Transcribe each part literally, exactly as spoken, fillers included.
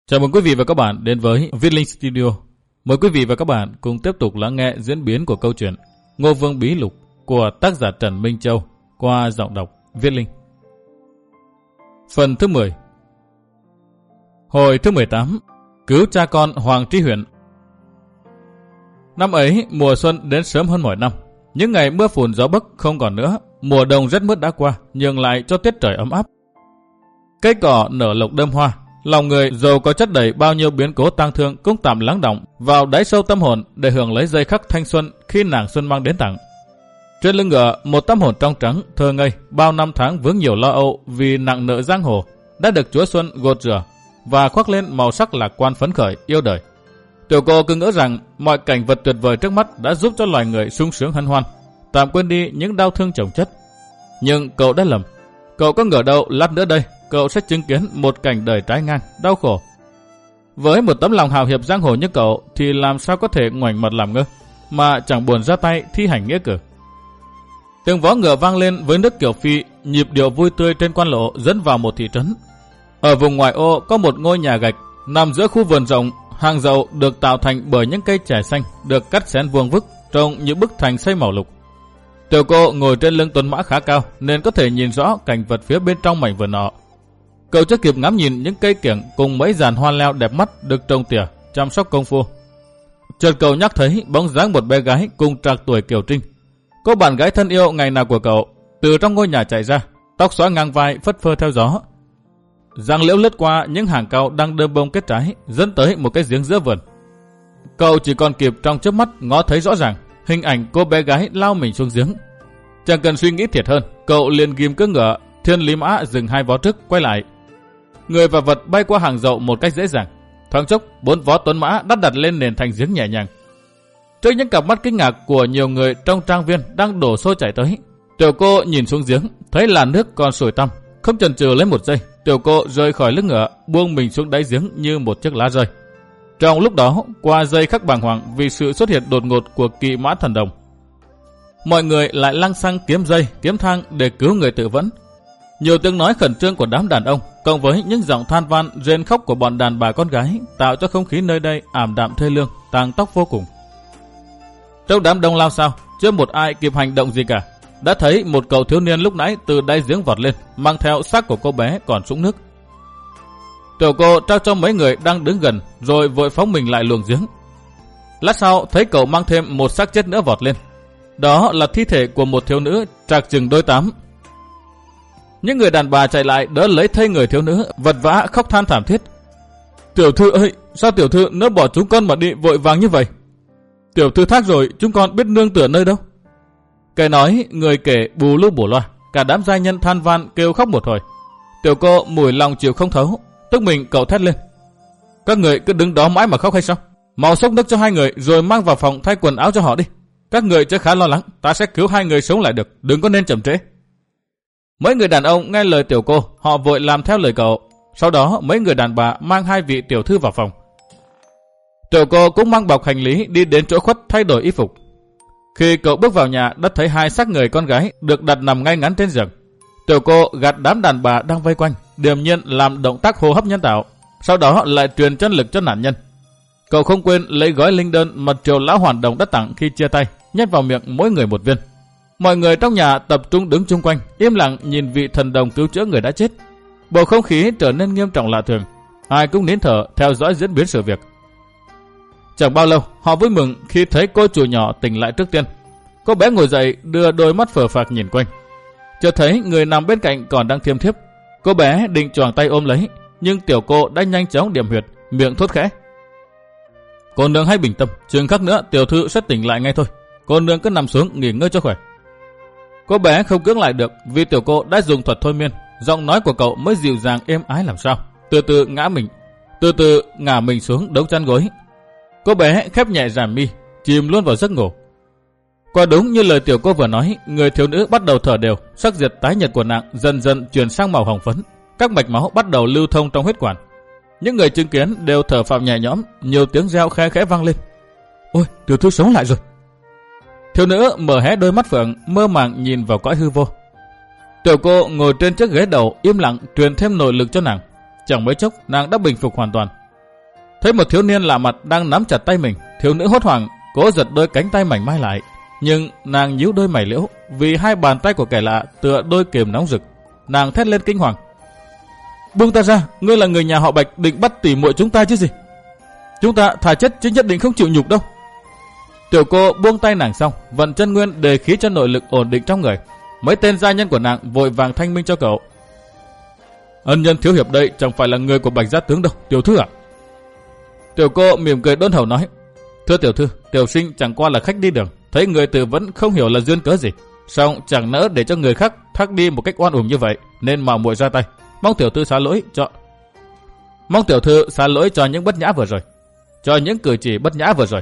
Chào mừng quý vị và các bạn đến với Viết Linh Studio. Mời quý vị và các bạn cùng tiếp tục lắng nghe diễn biến của câu chuyện Ngô Vương Bí Lục của tác giả Trần Minh Châu qua giọng đọc Viết Linh. Phần thứ mười. Hồi thứ mười tám. Cứu cha con Hoàng Trí Huyện. Năm ấy, mùa xuân đến sớm hơn mọi năm. Những ngày mưa phùn gió bấc không còn nữa. Mùa đông rét mướt đã qua, nhường lại cho tiết trời ấm áp. Cây cỏ nở lộc đơm hoa. Lòng người dầu có chất đầy bao nhiêu biến cố tang thương cũng tạm lắng động vào đáy sâu tâm hồn để hưởng lấy giây khắc thanh xuân khi nàng xuân mang đến tặng. Trên lưng ngựa, một tâm hồn trong trắng thơ ngây bao năm tháng vướng nhiều lo âu vì nặng nợ giang hồ đã được Chúa Xuân gột rửa và khoác lên màu sắc lạc quan phấn khởi yêu đời. Tiểu cô cứ ngỡ rằng mọi cảnh vật tuyệt vời trước mắt đã giúp cho loài người sung sướng hân hoan, tạm quên đi những đau thương chồng chất. Nhưng cậu đã lầm. Cậu có ngờ đâu lát nữa đây cậu sẽ chứng kiến một cảnh đời trái ngang, đau khổ. Với một tấm lòng hào hiệp giang hồ như cậu thì làm sao có thể ngoảnh mặt làm ngơ, mà chẳng buồn ra tay thi hành nghĩa cử. Tiếng vó ngựa vang lên với nước kiểu phi, nhịp điệu vui tươi trên quan lộ dẫn vào một thị trấn. Ở vùng ngoại ô có một ngôi nhà gạch nằm giữa khu vườn rộng, hàng dậu được tạo thành bởi những cây chè xanh được cắt xén vuông vức trông như bức thành xây màu lục. Tiểu cô ngồi trên lưng tuấn mã khá cao nên có thể nhìn rõ cảnh vật phía bên trong mảnh vườn nọ. Cậu chưa kịp ngắm nhìn những cây kiểng cùng mấy dàn hoa leo đẹp mắt được trồng tỉa, chăm sóc công phu. Chợt cậu nhắc thấy bóng dáng một bé gái cùng trạc tuổi Kiều Trinh. Cô bạn gái thân yêu ngày nào của cậu từ trong ngôi nhà chạy ra, tóc xõa ngang vai phất phơ theo gió. Giang liễu lướt qua những hàng cau đang đơm bông kết trái, dẫn tới một cái giếng giữa vườn. Cậu chỉ còn kịp trong chớp mắt ngó thấy rõ ràng hình ảnh cô bé gái lao mình xuống giếng. Chẳng cần suy nghĩ thiệt hơn, cậu liền ghim cưỡi ngựa, thiên lý mã dừng hai vó trước quay lại. Người và vật bay qua hàng dậu một cách dễ dàng. Thoáng chốc, bốn vó tuấn mã đắt đặt lên nền thành giếng nhẹ nhàng. Trước những cặp mắt kinh ngạc của nhiều người trong trang viên đang đổ xô chảy tới, tiểu cô nhìn xuống giếng, thấy làn nước còn sủi tăm, không chần chừ lấy một giây, tiểu cô rơi khỏi lưng ngựa, buông mình xuống đáy giếng như một chiếc lá rơi. Trong lúc đó, qua giây khắc bàng hoàng vì sự xuất hiện đột ngột của kỵ mã thần đồng, mọi người lại lăng xăng kiếm dây, kiếm thang để cứu người tự vẫn. Nhiều tiếng nói khẩn trương của đám đàn ông, cộng với những giọng than van, rên khóc của bọn đàn bà con gái, tạo cho không khí nơi đây ảm đạm thê lương, tang tóc vô cùng. Trong đám đông lao sao, chưa một ai kịp hành động gì cả, đã thấy một cậu thiếu niên lúc nãy từ đáy giếng vọt lên, mang theo xác của cô bé còn sũng nước. Tiểu cô trao cho mấy người đang đứng gần, rồi vội phóng mình lại luồng giếng. Lát sau thấy cậu mang thêm một xác chết nữa vọt lên. Đó là thi thể của một thiếu nữ trạc chừng đôi tám. Những người đàn bà chạy lại đỡ lấy thây người thiếu nữ, vật vã khóc than thảm thiết. Tiểu thư ơi, sao tiểu thư nỡ bỏ chúng con mà đi vội vàng như vậy? Tiểu thư thác rồi, chúng con biết nương tựa nơi đâu? Kẻ nói, người kể bù lu bù loa, cả đám giai nhân than van kêu khóc một hồi. Tiểu cô mùi lòng chịu không thấu, tức mình cậu thét lên. Các người cứ đứng đó mãi mà khóc hay sao? Mau xốc nước cho hai người rồi mang vào phòng thay quần áo cho họ đi. Các người chưa khá lo lắng, ta sẽ cứu hai người sống lại được, đừng có nên chậm trễ. Mấy người đàn ông nghe lời tiểu cô, họ vội làm theo lời cậu. Sau đó mấy người đàn bà mang hai vị tiểu thư vào phòng. Tiểu cô cũng mang bọc hành lý đi đến chỗ khuất thay đổi y phục. Khi cậu bước vào nhà đã thấy hai xác người con gái được đặt nằm ngay ngắn trên giường. Tiểu cô gạt đám đàn bà đang vây quanh, điềm nhiên làm động tác hô hấp nhân tạo, sau đó lại truyền chân lực cho nạn nhân. Cậu không quên lấy gói linh đơn mà Triều lão hoàn đồng đã tặng khi chia tay, nhét vào miệng mỗi người một viên. Mọi người trong nhà tập trung đứng chung quanh, im lặng nhìn vị thần đồng cứu chữa người đã chết. Bầu không khí trở nên nghiêm trọng lạ thường, ai cũng nín thở theo dõi diễn biến sự việc. Chẳng bao lâu, họ vui mừng khi thấy cô chủ nhỏ tỉnh lại trước tiên. Cô bé ngồi dậy, đưa đôi mắt phờ phạc nhìn quanh. Chợt thấy người nằm bên cạnh còn đang thiêm thiếp. Cô bé định choàng tay ôm lấy, nhưng tiểu cô đã nhanh chóng điểm huyệt, miệng thốt khẽ. Cô nương hãy bình tâm, chừng khắc nữa tiểu thư sẽ tỉnh lại ngay thôi. Cô nương cứ nằm xuống nghỉ ngơi cho khỏe. Cô bé không cưỡng lại được vì tiểu cô đã dùng thuật thôi miên, giọng nói của cậu mới dịu dàng êm ái làm sao. Từ từ ngã mình, từ từ ngả mình xuống đống chăn gối. Cô bé khép nhẹ ràm mi, chìm luôn vào giấc ngủ. Quả đúng như lời tiểu cô vừa nói, người thiếu nữ bắt đầu thở đều, sắc diệt tái nhợt của nàng dần dần chuyển sang màu hồng phấn, các mạch máu bắt đầu lưu thông trong huyết quản. Những người chứng kiến đều thở phào nhẹ nhõm, nhiều tiếng reo khe khẽ vang lên. Ôi, tiểu thư sống lại rồi. Thiếu nữ mở hé đôi mắt phượng, mơ màng nhìn vào cõi hư vô. Tiểu cô ngồi trên chiếc ghế đầu im lặng truyền thêm nội lực cho nàng. Chẳng mấy chốc nàng đã bình phục hoàn toàn. Thấy một thiếu niên lạ mặt đang nắm chặt tay mình, thiếu nữ hốt hoảng cố giật đôi cánh tay mảnh mai lại, nhưng nàng nhíu đôi mày liễu vì hai bàn tay của kẻ lạ tựa đôi kềm nóng rực. Nàng thét lên kinh hoàng: "Buông ta ra, ngươi là người nhà họ Bạch định bắt tỉ muội chúng ta chứ gì? Chúng ta thà chết chứ nhất định không chịu nhục đâu." Tiểu cô buông tay nàng xong, vận chân nguyên để khí cho nội lực ổn định trong người. Mấy tên gia nhân của nàng vội vàng thanh minh cho cậu: "Ân nhân thiếu hiệp đây chẳng phải là người của Bạch gia tướng đâu, tiểu thư ạ." Tiểu cô mỉm cười đôn hậu nói: "Thưa tiểu thư, tiểu sinh chẳng qua là khách đi đường, thấy người tự vẫn không hiểu là duyên cớ gì, song chẳng nỡ để cho người khác thác đi một cách oan uổng như vậy, nên mạo muội ra tay. Mong tiểu thư xá lỗi cho mong tiểu thư xá lỗi cho những bất nhã vừa rồi, cho những cử chỉ bất nhã vừa rồi."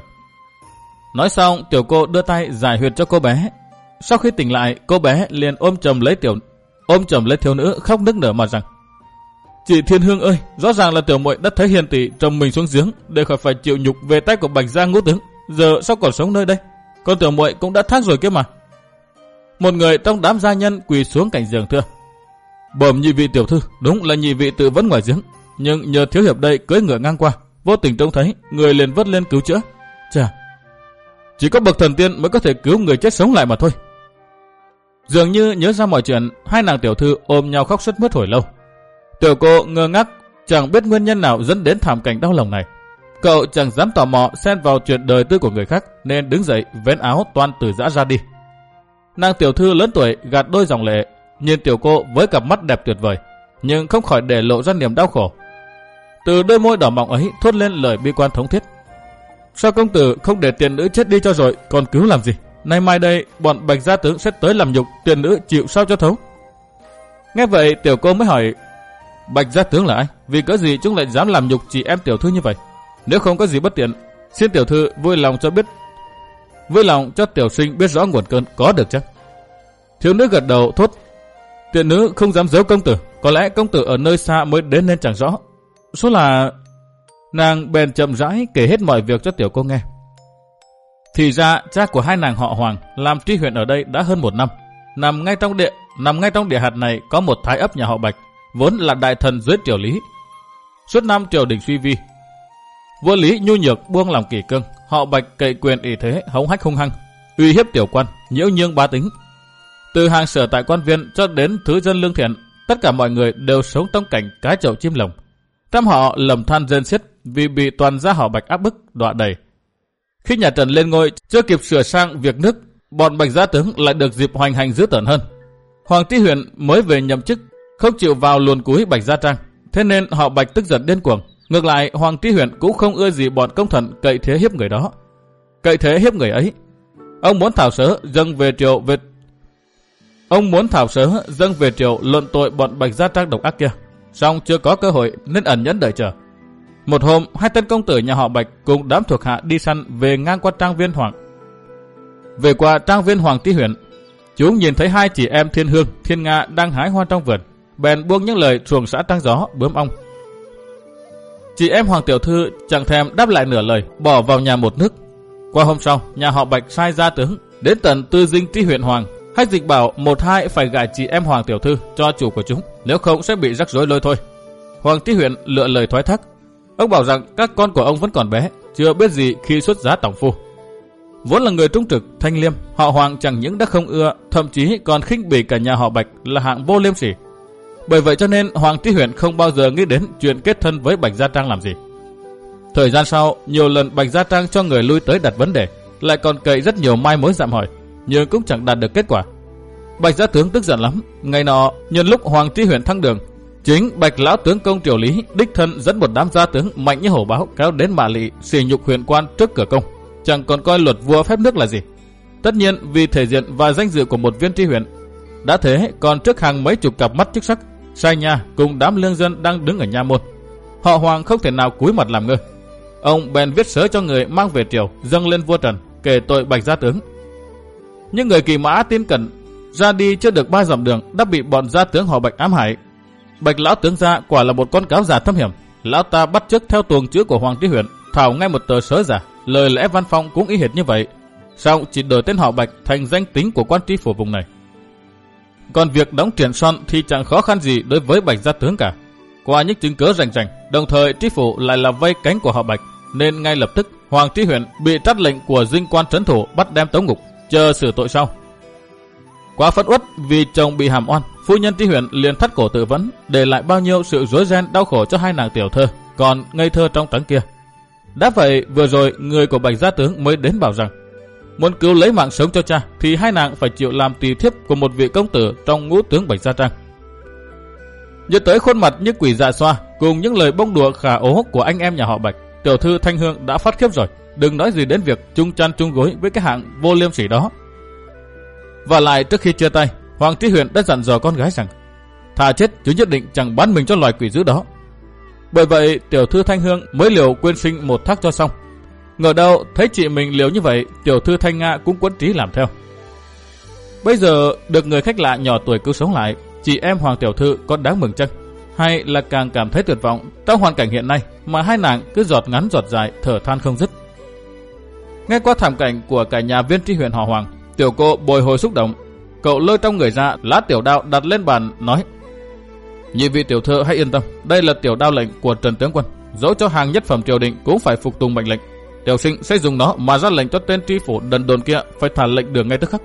Nói xong, tiểu cô đưa tay giải huyệt cho cô bé. Sau khi tỉnh lại, cô bé liền ôm chầm lấy tiểu ôm chầm lấy thiếu nữ, khóc nức nở mà rằng: "Chị Thiên Hương ơi, rõ ràng là tiểu muội đã thấy hiền tỷ trồng mình xuống giếng để khỏi phải chịu nhục về tay của Bạch gia ngũ tướng, giờ sao còn sống nơi đây? Con tiểu muội cũng đã thác rồi kia mà." Một người trong đám gia nhân quỳ xuống cạnh giường thưa: "Bẩm nhị vị tiểu thư, đúng là nhị vị tự vẫn ngoài giếng, nhưng nhờ thiếu hiệp đây cưỡi ngựa ngang qua, vô tình trông thấy, người liền vớt lên cứu chữa. Chà, chỉ có bậc thần tiên mới có thể cứu người chết sống lại mà thôi." Dường như nhớ ra mọi chuyện, hai nàng tiểu thư ôm nhau khóc sướt mướt hồi lâu. Tiểu cô ngơ ngác, chẳng biết nguyên nhân nào dẫn đến thảm cảnh đau lòng này. Cậu chẳng dám tò mò xen vào chuyện đời tư của người khác, nên đứng dậy vén áo toan từ giã ra đi. Nàng tiểu thư lớn tuổi gạt đôi dòng lệ, nhìn tiểu cô với cặp mắt đẹp tuyệt vời, nhưng không khỏi để lộ ra niềm đau khổ. Từ đôi môi đỏ mọng ấy thốt lên lời bi quan thống thiết: "Sao công tử không để tiền nữ chết đi cho rồi, còn cứu làm gì? Nay mai đây bọn Bạch gia tướng sẽ tới làm nhục, tiền nữ chịu sao cho thấu." Nghe vậy tiểu cô mới hỏi: "Bạch gia tướng là ai? Vì cớ gì chúng lại dám làm nhục chị em tiểu thư như vậy? Nếu không có gì bất tiện, xin tiểu thư vui lòng cho biết vui lòng cho tiểu sinh biết rõ nguồn cơn, có được chăng?" Thiếu nữ gật đầu thốt: "Tiền nữ không dám giấu công tử, có lẽ công tử ở nơi xa mới đến nên chẳng rõ. Số là..." Nàng bèn chậm rãi kể hết mọi việc cho tiểu cô nghe. Thì ra cha của hai nàng họ Hoàng làm tri huyện ở đây đã hơn một năm. Nằm ngay trong địa nằm ngay trong địa hạt này có một thái ấp nhà họ Bạch, vốn là đại thần dưới triều Lý. Suốt năm triều đình suy vi, vua Lý nhu nhược buông lòng kỷ cương, họ Bạch cậy quyền ỷ thế hống hách hung hăng, uy hiếp tiểu quan, nhiễu nhương bá tính. Từ hàng sở tại quan viên cho đến thứ dân lương thiện, tất cả mọi người đều sống trong cảnh cá chậu chim lồng. Trăm họ lầm than rên xiết vì bị toàn gia họ Bạch áp bức đọa đầy. Khi nhà Trần lên ngôi, chưa kịp sửa sang việc nước, bọn Bạch gia tướng lại được dịp hoành hành dữ tợn hơn. Hoàng Tri Huyện mới về nhậm chức, không chịu vào luồn cúi Bạch gia trang, thế nên họ Bạch tức giận điên cuồng. Ngược lại, Hoàng Tri Huyện cũng không ưa gì bọn công thần cậy thế hiếp người đó. Cậy thế hiếp người ấy, ông muốn thảo sớ dâng về triều về ông muốn thảo sớ dâng về triều luận tội bọn Bạch gia trang độc ác kia, song chưa có cơ hội nên ẩn nhẫn đợi chờ. Một hôm, hai tên công tử nhà họ Bạch cùng đám thuộc hạ đi săn về ngang qua trang viên Hoàng. Về qua trang viên Hoàng Tri Huyện, chúng nhìn thấy hai chị em Thiên Hương, Thiên Nga đang hái hoa trong vườn, bèn buông những lời xuồng xã trăng gió bướm ong. Chị em Hoàng tiểu thư chẳng thèm đáp lại nửa lời, bỏ vào nhà một nước. Qua hôm sau, nhà họ Bạch sai gia tướng đến tận Tư Dinh Tri Huyện Hoàng, hách dịch bảo một hai phải gả chị em Hoàng tiểu thư cho chủ của chúng, nếu không sẽ bị rắc rối lôi thôi. Hoàng Tri Huyện lựa lời thoái thác. Ông bảo rằng các con của ông vẫn còn bé, chưa biết gì khi xuất giá tòng phu. Vốn là người trung trực, thanh liêm, họ Hoàng chẳng những đã không ưa, thậm chí còn khinh bỉ cả nhà họ Bạch là hạng vô liêm sỉ. Bởi vậy cho nên Hoàng Tri Huyện không bao giờ nghĩ đến chuyện kết thân với Bạch gia trang làm gì. Thời gian sau, nhiều lần Bạch gia trang cho người lui tới đặt vấn đề, lại còn cậy rất nhiều mai mối dặm hỏi, nhưng cũng chẳng đạt được kết quả. Bạch gia tướng tức giận lắm. Ngày nọ, nhân lúc Hoàng Tri Huyện thăng đường, chính Bạch lão tướng công triều Lý đích thân dẫn một đám gia tướng mạnh như hổ báo kéo đến Mã Lị sỉ nhục huyện quan trước cửa công, chẳng còn coi luật vua phép nước là gì. Tất nhiên vì thể diện và danh dự của một viên tri huyện. Đã thế còn trước hàng mấy chục cặp mắt chức sắc, sai nha cùng đám lương dân đang đứng ở nha môn. Họ Hoàng không thể nào cúi mặt làm ngơ. Ông bèn viết sớ cho người mang về triều dâng lên vua Trần, kể tội Bạch gia tướng. Nhưng người kỳ mã tin cẩn ra đi chưa được ba dặm đường đã bị bọn gia tướng họ Bạch ám hại. Bạch lão tướng gia quả là một con cáo già thâm hiểm. Lão ta bắt chước theo tuồng chữ của Hoàng Tri Huyện, thảo ngay một tờ sớ giả, lời lẽ văn phong cũng y hệt như vậy, song chỉ đổi tên họ Bạch thành danh tính của quan tri phủ vùng này. Còn việc đóng triển son thì chẳng khó khăn gì đối với Bạch gia tướng cả. qua những chứng cớ rành rành, đồng thời tri phủ lại là vây cánh của họ Bạch, nên ngay lập tức Hoàng Tri Huyện bị trắt lệnh của dinh quan trấn thủ bắt đem tống ngục, chờ xử tội sau. Quá phẫn uất vì chồng bị hàm oan, phu nhân Tri Huyện liền thắt cổ tự vẫn, để lại bao nhiêu sự rối ren đau khổ cho hai nàng tiểu thơ còn ngây thơ trong trắng kia. Đã vậy vừa rồi người của Bạch gia tướng mới đến bảo rằng muốn cứu lấy mạng sống cho cha thì hai nàng phải chịu làm tỳ thiếp của một vị công tử trong ngũ tướng Bạch gia trang. Nhớ tới khuôn mặt như quỷ dạ xoa cùng những lời bông đùa khả ố của anh em nhà họ Bạch, tiểu thư Thanh Hương đã phát khiếp rồi, đừng nói gì đến việc chung chăn chung gối với cái hạng vô liêm sỉ đó. Và lại trước khi chia tay, Hoàng Tri Huyện đã dặn dò con gái rằng thà chết chứ nhất định chẳng bán mình cho loài quỷ dữ đó. Bởi vậy tiểu thư Thanh Hương mới liều quyên sinh một thác cho xong. Ngờ đâu thấy chị mình liều như vậy, tiểu thư Thanh Nga cũng quẫn trí làm theo. Bây giờ được người khách lạ nhỏ tuổi cứu sống lại, chị em Hoàng tiểu thư có đáng mừng chăng? Hay là càng cảm thấy tuyệt vọng trong hoàn cảnh hiện nay mà hai nàng cứ giọt ngắn giọt dài thở than không dứt. Nghe qua thảm cảnh của cả nhà viên Tri Huyện họ Hoàng, tiểu cô bồi hồi xúc động. Cậu lôi trong người ra lá tiểu đao đặt lên bàn nói: nhị vị tiểu thư hãy yên tâm, đây là tiểu đao lệnh của Trần tướng quân, dẫu cho hàng nhất phẩm triều đình cũng phải phục tùng mệnh lệnh. Tiểu sinh sẽ dùng nó mà ra lệnh cho tên tri phủ đần đồn kia phải thả lệnh đường ngay tức khắc.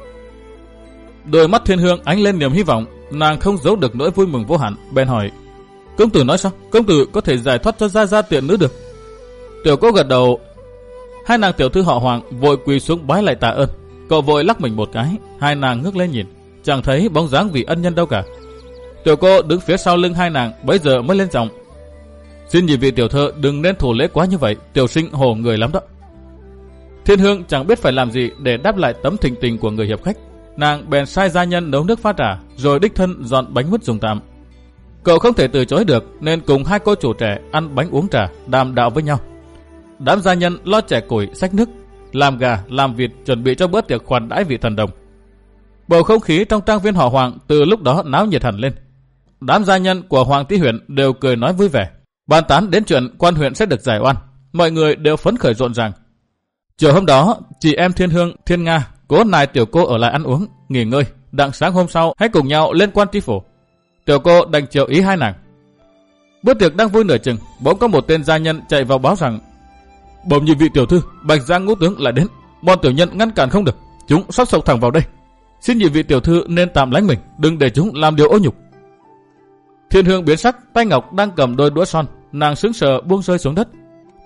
Đôi mắt Thiên Hương ánh lên niềm hy vọng, nàng không giấu được nỗi vui mừng vô hạn, bèn hỏi: công tử nói sao? Công tử có thể giải thoát cho gia gia tiện nữ được? Tiểu cô gật đầu. Hai nàng tiểu thư họ Hoàng vội quỳ xuống bái lại tạ ơn. Cậu vội lắc mình một cái, hai nàng ngước lên nhìn, chẳng thấy bóng dáng vị ân nhân đâu cả. Tiểu cô đứng phía sau lưng hai nàng, bấy giờ mới lên giọng: xin nhị vị tiểu thư đừng nên thủ lễ quá như vậy, tiểu sinh hổ người lắm đó. Thiên Hương chẳng biết phải làm gì để đáp lại tấm thịnh tình của người hiệp khách, nàng bèn sai gia nhân nấu nước pha trà, rồi đích thân dọn bánh mứt dùng tạm. Cậu không thể từ chối được nên cùng hai cô chủ trẻ ăn bánh uống trà, đàm đạo với nhau. Đám gia nhân lo chè củi, xách nước, làm gà, làm vịt, chuẩn bị cho bữa tiệc khoản đãi vị thần đồng. Bầu không khí trong trang viên họ Hoàng từ lúc đó náo nhiệt hẳn lên. Đám gia nhân của Hoàng Tri Huyện đều cười nói vui vẻ, bàn tán đến chuyện quan huyện sẽ được giải oan. Mọi người đều phấn khởi rộn ràng. Chiều hôm đó, chị em Thiên Hương, Thiên Nga cố nài tiểu cô ở lại ăn uống, nghỉ ngơi, đặng sáng hôm sau hãy cùng nhau lên quan tri phủ. Tiểu cô đành chiều ý hai nàng. Bữa tiệc đang vui nửa chừng, bỗng có một tên gia nhân chạy vào báo rằng: bẩm nhị vị tiểu thư, Bạch gia ngũ tướng lại đến, bọn tiểu nhân ngăn cản không được, chúng sắp sộc thẳng vào đây. Xin nhị vị tiểu thư nên tạm lánh mình, đừng để chúng làm điều ô nhục. Thiên Hương biến sắc, tay ngọc đang cầm đôi đũa son, nàng sững sờ buông rơi xuống đất.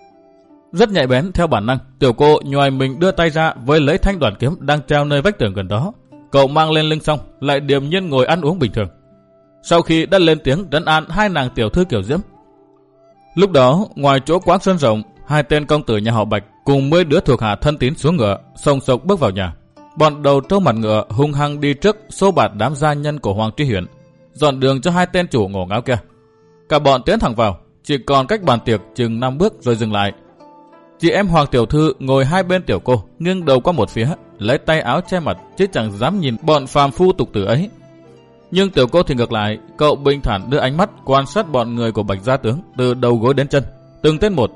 Rất nhạy bén theo bản năng, tiểu cô nhoài mình đưa tay ra với lấy thanh đoàn kiếm đang treo nơi vách tường gần đó. Cậu mang lên lưng xong, lại điềm nhiên ngồi ăn uống bình thường. Sau khi đã lên tiếng trấn an hai nàng tiểu thư kiểu diễm. Lúc đó, ngoài chỗ quán sân rộng, hai tên công tử nhà họ Bạch cùng mười đứa thuộc hạ thân tín xuống ngựa, song sộc bước vào nhà. Bọn đầu trâu mặt ngựa hung hăng đi trước xô bạt đám gia nhân của Hoàng Tri Huyện, dọn đường cho hai tên chủ ngổ ngáo kia. Cả bọn tiến thẳng vào, chỉ còn cách bàn tiệc chừng năm bước rồi dừng lại. Chị em Hoàng tiểu thư ngồi hai bên tiểu cô, nghiêng đầu qua một phía, lấy tay áo che mặt chứ chẳng dám nhìn bọn phàm phu tục tử ấy. Nhưng tiểu cô thì ngược lại, cậu bình thản đưa ánh mắt quan sát bọn người của Bạch gia tướng từ đầu gối đến chân, từng tên một.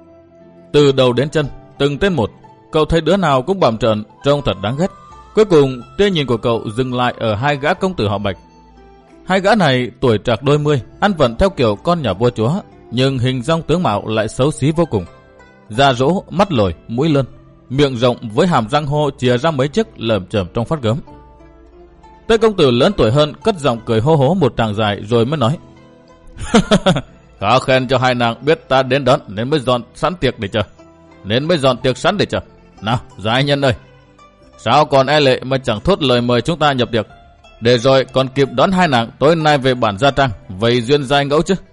Từ đầu đến chân, từng tên một, cậu thấy đứa nào cũng bặm trợn, trông thật đáng ghét. Cuối cùng, tia nhìn của cậu dừng lại ở hai gã công tử họ Bạch. Hai gã này tuổi trạc đôi mươi, ăn vận theo kiểu con nhà vua chúa, nhưng hình dong tướng mạo lại xấu xí vô cùng. Da rỗ, mắt lồi, mũi lươn, miệng rộng với hàm răng hô chìa ra mấy chiếc lởm chởm trong phát gớm. Tên công tử lớn tuổi hơn cất giọng cười hô hố một tràng dài rồi mới nói: khá khen cho hai nàng biết ta đến đón nên mới dọn sẵn tiệc để chờ, nên mới dọn tiệc sẵn để chờ. Nào, giai nhân ơi, sao còn e lệ mà chẳng thốt lời mời chúng ta nhập tiệc, để rồi còn kịp đón hai nàng tối nay về bản gia trang, vậy duyên giai ngẫu chứ.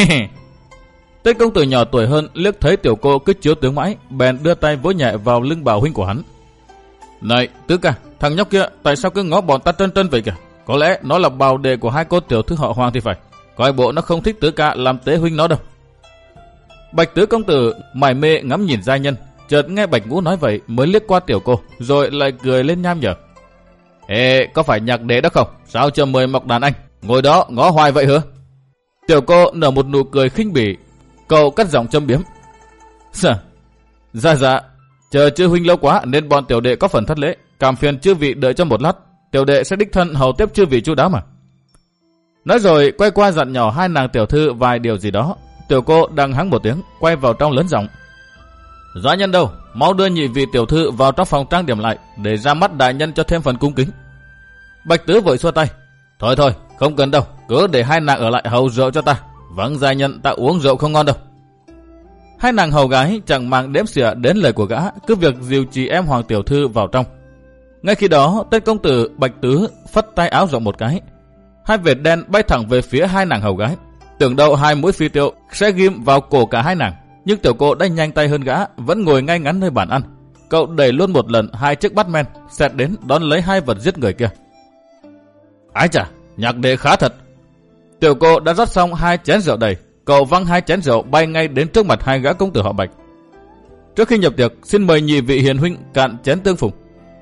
Tên công tử nhỏ tuổi hơn liếc thấy tiểu cô cứ chiếu tướng mãi, bèn đưa tay vỗ nhẹ vào lưng bào huynh của hắn. Này tứ ca, thằng nhóc kia tại sao cứ ngó bọn ta trân trân vậy kìa? Có lẽ nó là bào đệ của hai cô tiểu thư họ Hoàng thì phải. Coi bộ nó không thích tứ ca làm tế huynh nó đâu. Bạch tứ công tử mải mê ngắm nhìn gia nhân, chợt nghe Bạch Ngũ nói vậy mới liếc qua tiểu cô, rồi lại cười lên nham nhở. Ê, có phải nhạc đế đó không? Sao chưa mời mọc đàn anh? Ngồi đó ngó hoài vậy hả? Tiểu cô nở một nụ cười khinh bỉ. Cậu cắt giọng châm biếm. Dạ, dạ dạ, chờ chư huynh lâu quá nên bọn tiểu đệ có phần thất lễ, cảm phiền chư vị đợi cho một lát, tiểu đệ sẽ đích thân hầu tiếp chư vị chu đáo mà. Nói rồi quay qua dặn nhỏ hai nàng tiểu thư vài điều gì đó. Tiểu cô đang hắng một tiếng, quay vào trong lớn giọng. Gia nhân đâu, mau đưa nhị vị tiểu thư vào trong phòng trang điểm lại, để ra mắt đại nhân cho thêm phần cung kính. Bạch Tứ vội xua tay. Thôi thôi, không cần đâu, cứ để hai nàng ở lại hầu rượu cho ta. Vâng gia nhân, ta uống rượu không ngon đâu. Hai nàng hầu gái chẳng mang đếm xỉa đến lời của gã, cứ việc dìu chị em hoàng tiểu thư vào trong. Ngay khi đó, tên công tử Bạch Tứ phất tay áo rộng một cái, hai vệt đen bay thẳng về phía hai nàng hầu gái. Tưởng đâu hai mũi phi tiêu sẽ ghim vào cổ cả hai nàng, nhưng tiểu cô đã nhanh tay hơn gã, vẫn ngồi ngay ngắn nơi bàn ăn. Cậu đẩy luôn một lần hai chiếc bát men, xẹt đến đón lấy hai vật giết người kia. Ái chà, nhạc đệ khá thật. Tiểu cô đã rót xong hai chén rượu đầy, cậu văng hai chén rượu bay ngay đến trước mặt hai gã công tử họ Bạch. Trước khi nhập tiệc, xin mời nhị vị hiền huynh cạn chén tương phùng.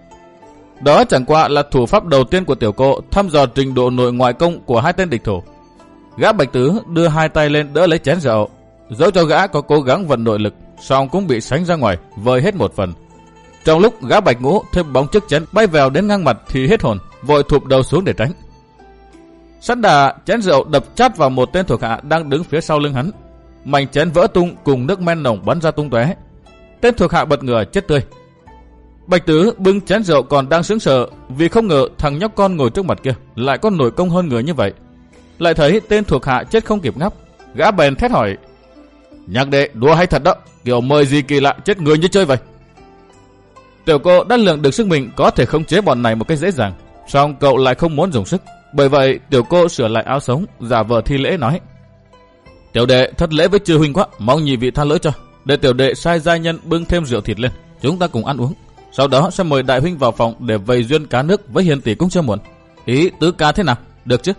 Đó chẳng qua là thủ pháp đầu tiên của tiểu cô thăm dò trình độ nội ngoại công của hai tên địch thủ. Gã Bạch Tứ đưa hai tay lên đỡ lấy chén rượu, dẫu cho gã có cố gắng vận nội lực, song cũng bị sánh ra ngoài, vơi hết một phần. Trong lúc gã Bạch Ngũ thêm bóng chiếc chén bay vào đến ngang mặt thì hết hồn, vội thụp đầu xuống để tránh. Sẵn đà, chén rượu đập chát vào một tên thuộc hạ đang đứng phía sau lưng hắn. Mảnh chén vỡ tung cùng nước men nồng bắn ra tung tóe. Tên thuộc hạ bật ngửa chết tươi. Bạch Tứ bưng chén rượu còn đang sững sờ, vì không ngờ thằng nhóc con ngồi trước mặt kia lại có nổi công hơn người như vậy. Lại thấy tên thuộc hạ chết không kịp ngáp, gã bèn thét hỏi: Nhạc đệ đùa hay thật đó, kiểu mời gì kỳ lạ chết người như chơi vậy. Tiểu cô đã lượng được sức mình có thể khống chế bọn này một cách dễ dàng, song cậu lại không muốn dùng sức. Bởi vậy tiểu cô sửa lại áo sống, giả vờ thi lễ nói: Tiểu đệ thất lễ với chư huynh quá, mong nhị vị tha lỗi cho. Để tiểu đệ sai gia nhân bưng thêm rượu thịt lên, chúng ta cùng ăn uống. Sau đó sẽ mời đại huynh vào phòng để vầy duyên cá nước với hiền tỷ cũng chưa muộn. Ý tứ ca thế nào, được chứ?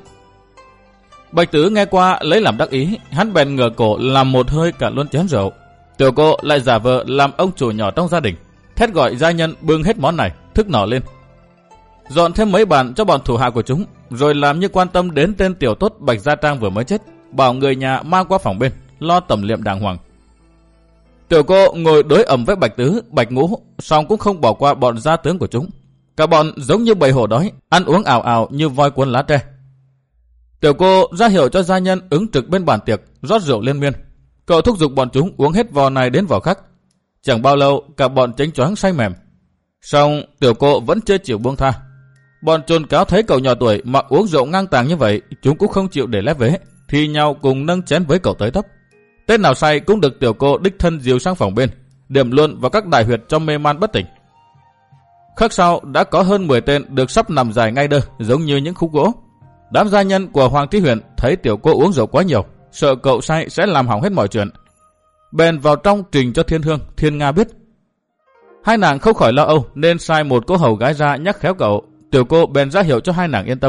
Bạch Tứ nghe qua lấy làm đắc ý, hắn bèn ngửa cổ làm một hơi cả luôn chén rượu. Tiểu cô lại giả vờ làm ông chủ nhỏ trong gia đình, thét gọi gia nhân bưng hết món này, thức nỏ lên, dọn thêm mấy bàn cho bọn thủ hạ của chúng, rồi làm như quan tâm đến tên tiểu tốt Bạch Gia Trang vừa mới chết, bảo người nhà mang qua phòng bên, lo tẩm liệm đàng hoàng. Tiểu cô ngồi đối ẩm với Bạch Tứ, Bạch Ngũ, song cũng không bỏ qua bọn gia tướng của chúng. Cả bọn giống như bầy hổ đói, ăn uống ảo ảo như voi cuốn lá tre. Tiểu cô ra hiệu cho gia nhân ứng trực bên bàn tiệc, rót rượu liên miên. Cậu thúc giục bọn chúng uống hết vò này đến vò khác. Chẳng bao lâu cả bọn chánh choáng say mềm. Song tiểu cô vẫn chưa chịu buông tha. Bọn trồn cáo thấy cậu nhỏ tuổi mà uống rượu ngang tàng như vậy, chúng cũng không chịu để lép vế, thì nhau cùng nâng chén với cậu tới tấp. Tên nào say cũng được tiểu cô đích thân dìu sang phòng bên, điểm luôn vào các đại huyệt trong mê man bất tỉnh. Khắc sau đã có hơn mười tên được sắp nằm dài ngay đơ, giống như những khúc gỗ. Đám gia nhân của Hoàng Trí Huyền thấy tiểu cô uống rượu quá nhiều, sợ cậu say sẽ làm hỏng hết mọi chuyện, bèn vào trong trình cho Thiên Hương, Thiên Nga biết. Hai nàng không khỏi lo âu nên sai một cô hầu gái ra nhắc khéo cậu. Tiểu cô bèn ra hiệu cho hai nàng yên tâm.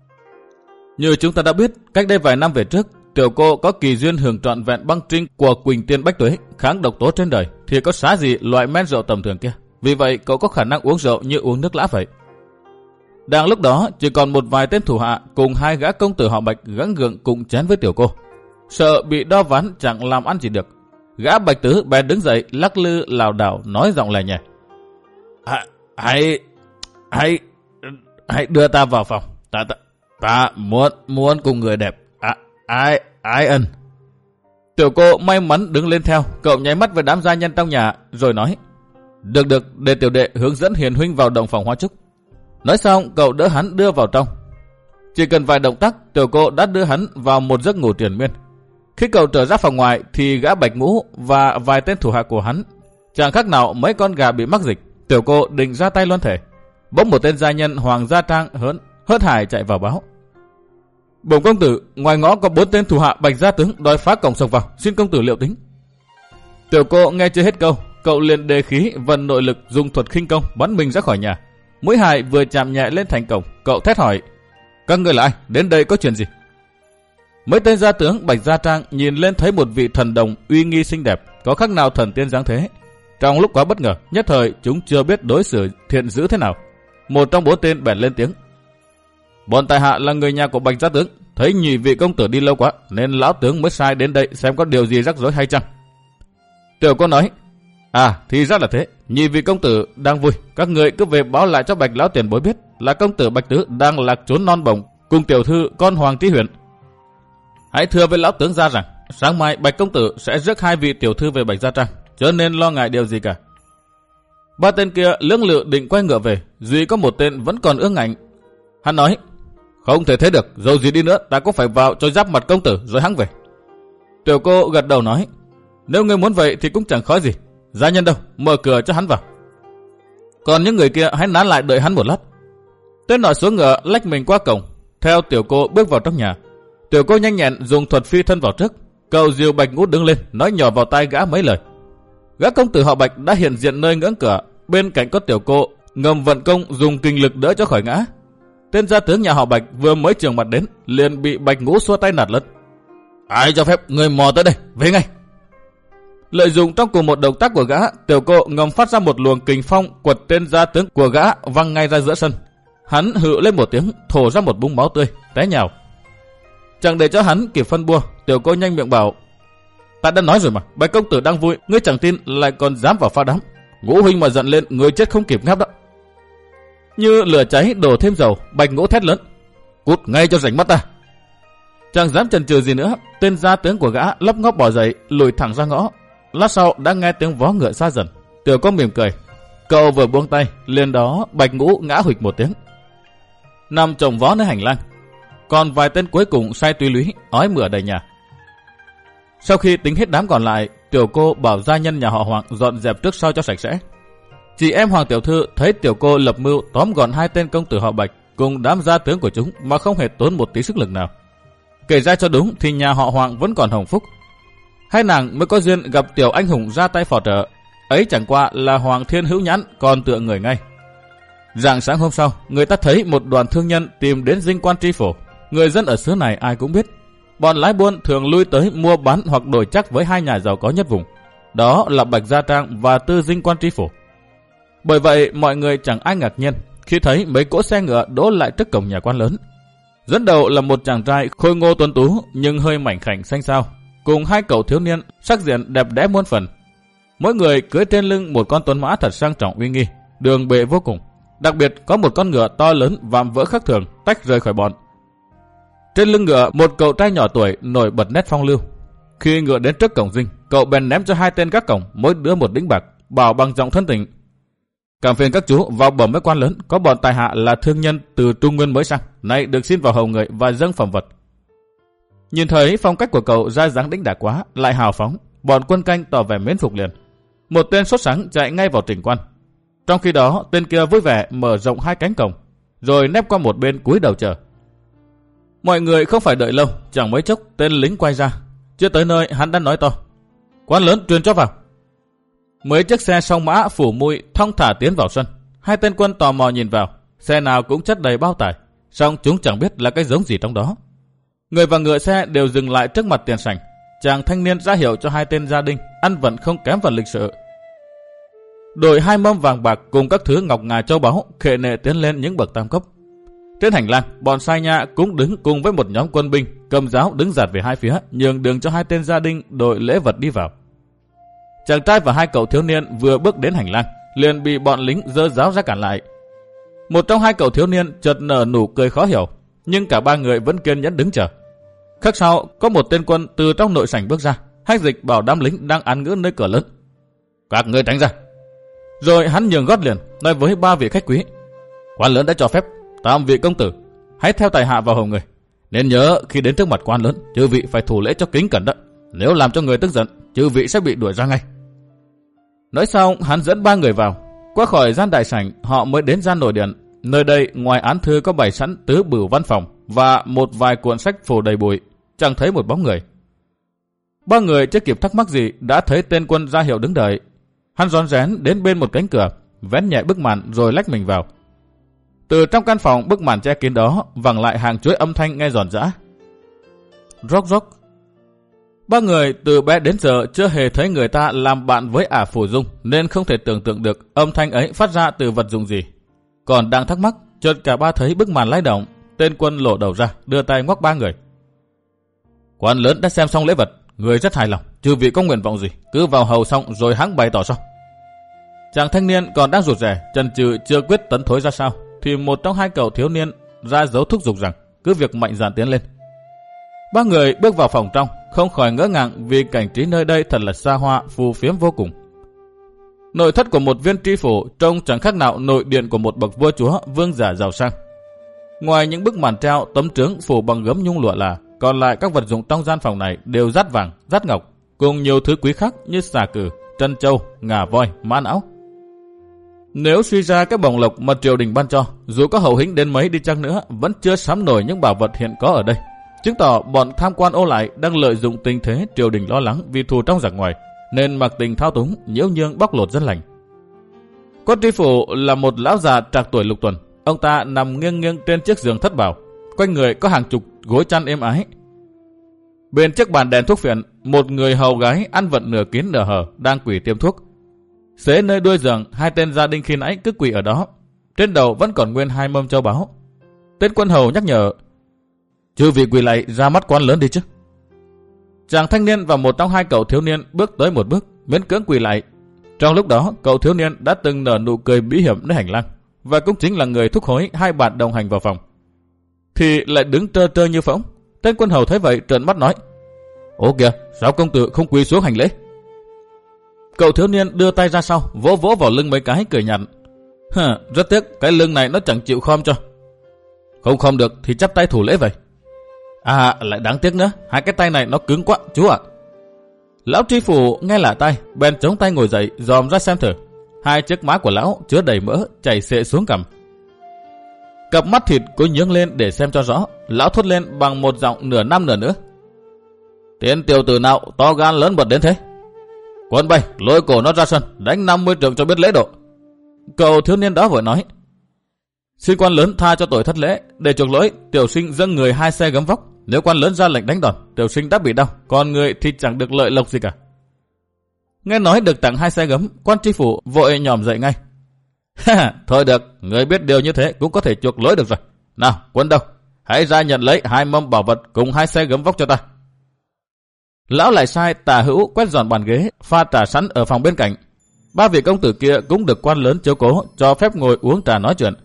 Như chúng ta đã biết, cách đây vài năm về trước, tiểu cô có kỳ duyên hưởng trọn vẹn băng trinh của Quỳnh Tiên Bách Tuế, kháng độc tố trên đời, thì có xá gì loại men rượu tầm thường kia. Vì vậy cậu có khả năng uống rượu như uống nước lã vậy. Đang lúc đó chỉ còn một vài tên thủ hạ cùng hai gã công tử họ Bạch gắng gượng cùng chén với tiểu cô. Sợ bị đo ván chẳng làm ăn gì được, gã Bạch Tứ bèn đứng dậy lắc lư lảo đảo nói giọng lè nhè: à, hãy hãy hãy đưa ta vào phòng, ta ta, ta muốn muốn cùng người đẹp. À, ai ai ân. Tiểu cô may mắn đứng lên theo, cậu nháy mắt với đám gia nhân trong nhà rồi nói: được được, để tiểu đệ hướng dẫn hiền huynh vào động phòng hoa trúc. Nói xong cậu đỡ hắn đưa vào trong. Chỉ cần vài động tác, tiểu cô đã đưa hắn vào một giấc ngủ triền miên. Khi cậu trở ra phòng ngoài thì gã Bạch Ngũ và vài tên thủ hạ của hắn chẳng khác nào mấy con gà bị mắc dịch. Tiểu cô định ra tay luôn thể, bỗng một tên gia nhân Hoàng Gia Trang hớn hớt hải chạy vào báo: bẩm công tử, ngoài ngõ có bốn tên thủ hạ Bạch Gia tướng đòi phá cổng sộc vào, xin công tử liệu tính. Tiểu cô nghe chưa hết câu, cậu liền đề khí vận nội lực dùng thuật khinh công bắn mình ra khỏi nhà. Mũi hài vừa chạm nhẹ lên thành cổng, cậu thét hỏi: các ngươi là ai, đến đây có chuyện gì? Mấy tên gia tướng Bạch Gia Trang nhìn lên thấy một vị thần đồng uy nghi xinh đẹp, có khác nào thần tiên dáng thế. Trong lúc quá bất ngờ, nhất thời chúng chưa biết đối xử thiện dữ thế nào. Một trong bốn tên bèn lên tiếng: bọn tại hạ là người nhà của Bạch Gia tướng, thấy nhị vị công tử đi lâu quá nên lão tướng mới sai đến đây xem có điều gì rắc rối hay chăng. Tiểu cô nói: à, thì ra là thế, nhị vị công tử đang vui, các người cứ về báo lại cho Bạch lão tiền bối biết là công tử Bạch Tứ đang lạc trốn non bổng cùng tiểu thư con Hoàng Trí Huyền, Hãy thưa với lão tướng gia rằng sáng mai Bạch công tử sẽ rước hai vị tiểu thư về Bạch Gia Trang, chớ nên lo ngại điều gì cả. Ba tên kia lưỡng lự định quay ngựa về, duy có một tên vẫn còn ương ngạnh. Hắn nói: không thể thế được, dầu gì đi nữa ta cũng phải vào cho giáp mặt công tử rồi hãng về. Tiểu cô gật đầu nói: nếu ngươi muốn vậy thì cũng chẳng khó gì. Gia nhân đâu, mở cửa cho hắn vào. Còn những người kia hãy nán lại đợi hắn một lát. Tên nọ xuống ngựa lách mình qua cổng, theo tiểu cô bước vào trong nhà. Tiểu cô nhanh nhẹn dùng thuật phi thân vào trước, cầu dìu Bạch Ngũ đứng lên, nói nhỏ vào tai gã mấy lời. Gã công tử họ Bạch đã hiện diện nơi ngưỡng cửa, bên cạnh có tiểu cô ngầm vận công dùng kinh lực đỡ cho khỏi ngã. Tên gia tướng nhà họ Bạch vừa mới trường mặt đến, liền bị Bạch Ngũ xua tay nạt lật. Ai cho phép người mò tới đây, về ngay. Lợi dụng trong cùng một động tác của gã, tiểu cô ngầm phát ra một luồng kình phong quật tên gia tướng của gã văng ngay ra giữa sân. Hắn hự lên một tiếng, thổ ra một búng máu tươi, té nhào. Chẳng để cho hắn kịp phân bua, tiểu cô nhanh miệng bảo: ta đã nói rồi mà, Bạch công tử đang vui, ngươi chẳng tin lại còn dám vào pha đám. Ngũ huynh mà giận lên, người chết không kịp ngáp đó. Như lửa cháy đổ thêm dầu, Bạch Ngũ thét lớn: cút ngay cho rảnh mắt ta. Chẳng dám chần chừ gì nữa, tên gia tướng của gã lấp ngóc bò dậy, lùi thẳng ra ngõ. Lát sau đã nghe tiếng vó ngựa xa dần. Tiểu cô mỉm cười, cậu vừa buông tay, liền đó Bạch Ngũ ngã huỵch một tiếng, nằm chồng vó nơi hành lang. Còn vài tên cuối cùng say túy lúy, ói mửa đầy nhà. Sau khi tính hết đám còn lại, tiểu cô bảo gia nhân nhà họ Hoàng dọn dẹp trước sau cho sạch sẽ. Chị em Hoàng tiểu thư thấy tiểu cô lập mưu tóm gọn hai tên công tử họ Bạch cùng đám gia tướng của chúng mà không hề tốn một tí sức lực nào. Kể ra cho đúng thì nhà họ Hoàng vẫn còn hồng phúc. Hai nàng mới có duyên gặp tiểu anh hùng ra tay phò trợ, ấy chẳng qua là Hoàng Thiên Hữu Nhãn còn tựa người ngay. Rạng sáng hôm sau, người ta thấy một đoàn thương nhân tìm đến dinh quan tri phủ. Người dân ở xứ này ai cũng biết, bọn lái buôn thường lui tới mua bán hoặc đổi trắc với hai nhà giàu có nhất vùng, đó là Bạch Gia Trang và Tư Dinh quan tri phủ. Bởi vậy mọi người chẳng ai ngạc nhiên khi thấy mấy cỗ xe ngựa đỗ lại trước cổng nhà quan lớn. Dẫn đầu là một chàng trai khôi ngô tuấn tú nhưng hơi mảnh khảnh xanh xao, cùng hai cậu thiếu niên sắc diện đẹp đẽ muôn phần. Mỗi người cưỡi trên lưng một con tuấn mã thật sang trọng uy nghi, đường bệ vô cùng. Đặc biệt có một con ngựa to lớn vạm vỡ khác thường tách rời khỏi bọn. Trên lưng ngựa một cậu trai nhỏ tuổi nổi bật nét phong lưu. Khi ngựa đến trước cổng dinh, cậu bèn ném cho hai tên gác cổng mỗi đứa một đĩnh bạc, bảo bằng giọng thân tình: cảm phiền các chú vào bẩm với quan lớn, có bọn tài hạ là thương nhân từ Trung Nguyên mới sang, nay được xin vào hầu người và dâng phẩm vật. Nhìn thấy phong cách của cậu ra dáng đĩnh đạc quá, lại hào phóng, bọn quân canh tỏ vẻ mến phục liền. Một tên sốt sắng chạy ngay vào trình quan. Trong khi đó tên kia vui vẻ mở rộng hai cánh cổng, rồi nép qua một bên cúi đầu chờ. Mọi người không phải đợi lâu, chẳng mấy chốc tên lính quay ra. Chưa tới nơi hắn đã nói to: quan lớn truyền cho vào. Mấy chiếc xe song mã phủ mui thong thả tiến vào sân. Hai tên quân tò mò nhìn vào, xe nào cũng chất đầy bao tải, song chúng chẳng biết là cái giống gì trong đó. Người và ngựa xe đều dừng lại trước mặt tiền sảnh. Chàng thanh niên ra hiệu cho hai tên gia đình ăn vận không kém phần lịch sự. Đổi hai mâm vàng bạc cùng các thứ ngọc ngà châu báu khệ nệ tiến lên những bậc tam cấp. Trên hành lang, bọn sai nha cũng đứng cùng với một nhóm quân binh cầm giáo đứng dạt về hai phía, nhường đường cho hai tên gia đình đội lễ vật đi vào. Chàng trai và hai cậu thiếu niên vừa bước đến hành lang, liền bị bọn lính giơ giáo ra cản lại. Một trong hai cậu thiếu niên chợt nở nụ cười khó hiểu, nhưng cả ba người vẫn kiên nhẫn đứng chờ. Khắc sau, có một tên quân từ trong nội sảnh bước ra, hách dịch bảo đám lính đang án ngữ nơi cửa lớn: các người tránh ra. Rồi hắn nhường gót liền, nói với ba vị khách quý: quan lớn đã cho phép, tam vị công tử hãy theo tài hạ vào hầu người. Nên nhớ khi đến trước mặt quan lớn, chư vị phải thủ lễ cho kính cẩn đó. Nếu làm cho người tức giận, chư vị sẽ bị đuổi ra ngay. Nói xong, hắn dẫn ba người vào. Qua khỏi gian đại sảnh, họ mới đến gian nội điện. Nơi đây ngoài án thư có bày sẵn tứ bửu văn phòng và một vài cuốn sách phủ đầy bụi, chẳng thấy một bóng người. Ba người chưa kịp thắc mắc gì đã thấy tên quân ra hiệu đứng đợi. Hắn rón rén đến bên một cánh cửa, vén nhẹ bức màn rồi lách mình vào. Từ trong căn phòng bức màn che kín đó vẳng lại hàng chuỗi âm thanh nghe giòn giã. Róc róc. Ba người từ bé đến giờ chưa hề thấy người ta làm bạn với ả Phù Dung, nên không thể tưởng tượng được âm thanh ấy phát ra từ vật dụng gì. Còn đang thắc mắc, chợt cả ba thấy bức màn lay động, tên quân lổ đầu ra, đưa tay ngoắc ba người. Quan lớn đã xem xong lễ vật, người rất hài lòng, chư vị có nguyện vọng gì, cứ vào hầu xong rồi hãng bày tỏ sau. Chàng thanh niên còn đang rụt rè, chần chừ chưa quyết tấn thối ra sao, thì một trong hai cậu thiếu niên ra dấu thúc giục rằng cứ việc mạnh dạn tiến lên. Ba người bước vào phòng trong, không khỏi ngỡ ngàng vì cảnh trí nơi đây thật là xa hoa, phù phiếm vô cùng. Nội thất của một viên tri phủ trông chẳng khác nào nội điện của một bậc vua chúa, vương giả giàu sang. Ngoài những bức màn treo, tấm trướng phủ bằng gấm nhung lụa là, còn lại các vật dụng trong gian phòng này đều dát vàng, dát ngọc, cùng nhiều thứ quý khác như xà cừ, trân châu, ngà voi, mã não. Nếu suy ra cái bổng lộc mà triều đình ban cho, dù có hậu hĩnh đến mấy đi chăng nữa, vẫn chưa sắm nổi những bảo vật hiện có ở đây, chứng tỏ bọn tham quan ô lại đang lợi dụng tình thế triều đình lo lắng vì thù trong giặc ngoài, nên mặc tình thao túng, nhiễu nhương bóc lột dân lành. Quan tri phủ là một lão già trạc tuổi lục tuần, ông ta nằm nghiêng nghiêng trên chiếc giường thất bảo, quanh người có hàng chục gối chăn êm ái. Bên chiếc bàn đèn thuốc phiện, một người hầu gái ăn vận nửa kín nửa hở đang quỳ tiêm thuốc. Xế nơi đuôi giường, hai tên gia đình khi nãy cứ quỳ ở đó. Trên đầu vẫn còn nguyên hai mâm châu báu. Tên quân hầu nhắc nhở: "Chư vị quỳ lại ra mắt quan lớn đi chứ." Chàng thanh niên và một trong hai cậu thiếu niên bước tới một bước, miễn cưỡng quỳ lại. Trong lúc đó, cậu thiếu niên đã từng nở nụ cười bí hiểm nơi hành lang, và cũng chính là người thúc hối hai bạn đồng hành vào phòng. Thì lại đứng trơ trơ như phỗng. Tên quân hầu thấy vậy trợn mắt nói: "Ồ kìa, sao công tử không quỳ xuống hành lễ?" Cậu thiếu niên đưa tay ra sau, vỗ vỗ vào lưng mấy cái, cười nhạt: "Hả, rất tiếc, cái lưng này nó chẳng chịu khom cho." "Không khom được thì chắp tay thủ lễ vậy." "À, lại đáng tiếc nữa, hai cái tay này nó cứng quá, chú ạ." Lão tri phủ nghe lạ tai, bèn chống tay ngồi dậy, dòm ra xem thử. Hai chiếc má của lão chứa đầy mỡ, chảy xệ xuống cằm. Cặp mắt thịt cố nhướng lên để xem cho rõ. Lão thốt lên bằng một giọng nửa năm nửa nữa: "Tên tiểu tử nào to gan lớn mật đến thế? Quân bay, lôi cổ nó ra sân, đánh năm mươi trượng cho biết lễ độ." Cậu thiếu niên đó vội nói: "Xin quan lớn tha cho tội thất lễ, để chuộc lỗi, tiểu sinh dâng người hai xe gấm vóc. Nếu quan lớn ra lệnh đánh đòn, tiểu sinh đã bị đau, còn người thì chẳng được lợi lộc gì cả." Nghe nói được tặng hai xe gấm, quan tri phủ vội nhòm dậy ngay: "Ha, thôi được, người biết điều như thế cũng có thể chuộc lỗi được rồi. Nào, quân đâu, hãy ra nhận lấy hai mâm bảo vật cùng hai xe gấm vóc cho ta." Lão lại sai tả hữu quét dọn bàn ghế, pha trà sẵn ở phòng bên cạnh. Ba vị công tử kia cũng được quan lớn chiếu cố, cho phép ngồi uống trà nói chuyện.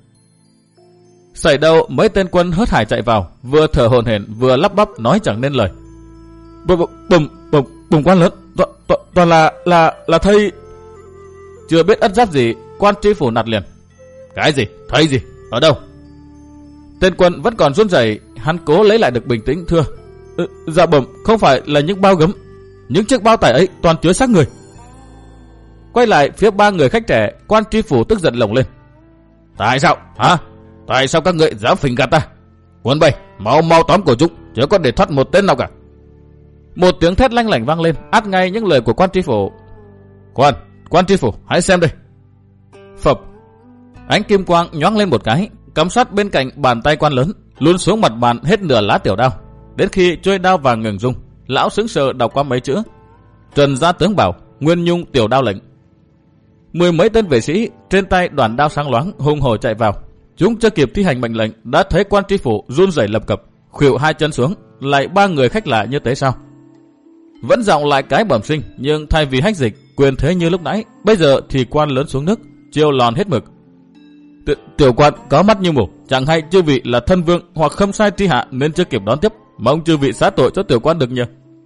Xảy đâu mấy tên quân hớt hải chạy vào, vừa thở hổn hển vừa lắp bắp nói chẳng nên lời: "Bùm bùm bùm bùm quan lớn, toàn to, to là là là thầy." Chưa biết ất giáp gì, quan tri phủ nạt liền: "Cái gì? Thầy gì? Ở đâu?" Tên quân vẫn còn run rẩy, hắn cố lấy lại được bình tĩnh thưa: Ừ, dạ bẩm, không phải là những bao gấm, những chiếc bao tải ấy toàn chứa xác người." Quay lại phía ba người khách trẻ, quan tri phủ tức giận lồng lên: "Tại sao? Hả? Tại sao các ngươi dám phỉnh gạt ta? Quân bay, mau mau tóm cổ chúng, chứ có để thoát một tên nào cả." Một tiếng thét lanh lảnh vang lên, át ngay những lời của quan tri phủ. Quan, quan tri phủ, hãy xem đây." Phập, ánh kim quang nhoáng lên một cái, cắm sát bên cạnh bàn tay quan lớn, luôn xuống mặt bàn hết nửa lá tiểu đao. Đến khi chuôi đao vàng ngừng rung, lão sững sờ đọc qua mấy chữ: "Trần gia tướng bảo, Nguyên Nhung tiểu đao lệnh." Mười mấy tên vệ sĩ trên tay đoàn đao sáng loáng hùng hổ chạy vào. Chúng chưa kịp thi hành mệnh lệnh đã thấy quan tri phủ run rẩy lập cập, khuỵu hai chân xuống, lại ba người khách lạ như thế sao? Vẫn giọng lại cái bẩm sinh, nhưng thay vì hách dịch quyền thế như lúc nãy, bây giờ thì quan lớn xuống nước, chiêu lòn hết mực. "Tiểu quan có mắt như mù, chẳng hay chư vị là thân vương hoặc khâm sai tri hạ nên chưa kịp đón tiếp, mong chư vị xá tội cho tiểu quan được nhờ."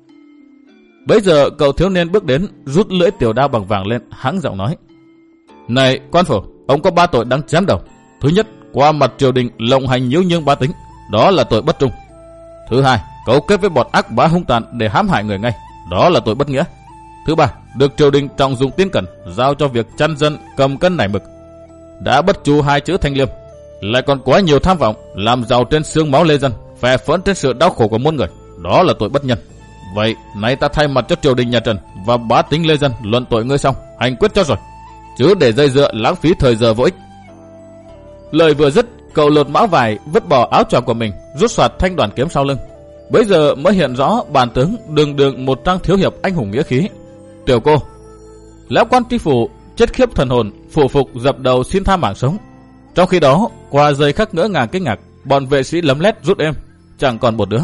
Bấy giờ cậu thiếu niên bước đến, rút lưỡi tiểu đao bằng vàng lên, hắng giọng nói: "Này quan phủ, ông có ba tội đáng chém đầu. Thứ nhất, qua mặt triều đình lộng hành nhiễu nhương bá tính, đó là tội bất trung. Thứ hai, cấu kết với bọn ác bá hung tàn để hãm hại người ngay, đó là tội bất nghĩa. Thứ ba, được triều đình trọng dụng tin cẩn, giao cho việc chăn dân cầm cân nảy mực. Đã bất chu hai chữ thanh liêm, lại còn quá nhiều tham vọng, làm giàu trên xương máu lê dân, phè phỡn trên sự đau khổ của muôn người, đó là tội bất nhân. Vậy, nay ta thay mặt cho triều đình nhà Trần và bá tính lê dân luận tội ngươi xong, hành quyết cho rồi, chứ để dây dựa lãng phí thời giờ vô ích." Lời vừa dứt, cậu lột mão vải, vứt bỏ áo choàng của mình, rút soạt thanh đoàn kiếm sau lưng. Bấy giờ mới hiện rõ bản tướng đường đường một trang thiếu hiệp anh hùng nghĩa khí. "Tiểu cô." Lão quan tri phủ chết khiếp thần hồn, phụ phục dập đầu xin tha mạng sống. Trong khi đó, qua giây khắc ngỡ ngàng kinh ngạc, bọn vệ sĩ lấm lét rút êm, chẳng còn một đứa.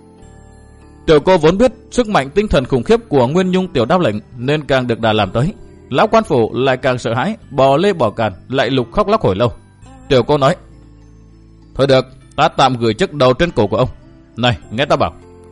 Tiểu cô vốn biết sức mạnh tinh thần khủng khiếp của Nguyên Nhung tiểu đao lệnh nên càng được đà làm tới. Lão quan phủ lại càng sợ hãi, bò lê bò càn, lại lục khóc lóc hồi lâu. Tiểu cô nói: "Thôi được, ta tạm gửi chiếc đầu trên cổ của ông. Này, nghe ta bảo,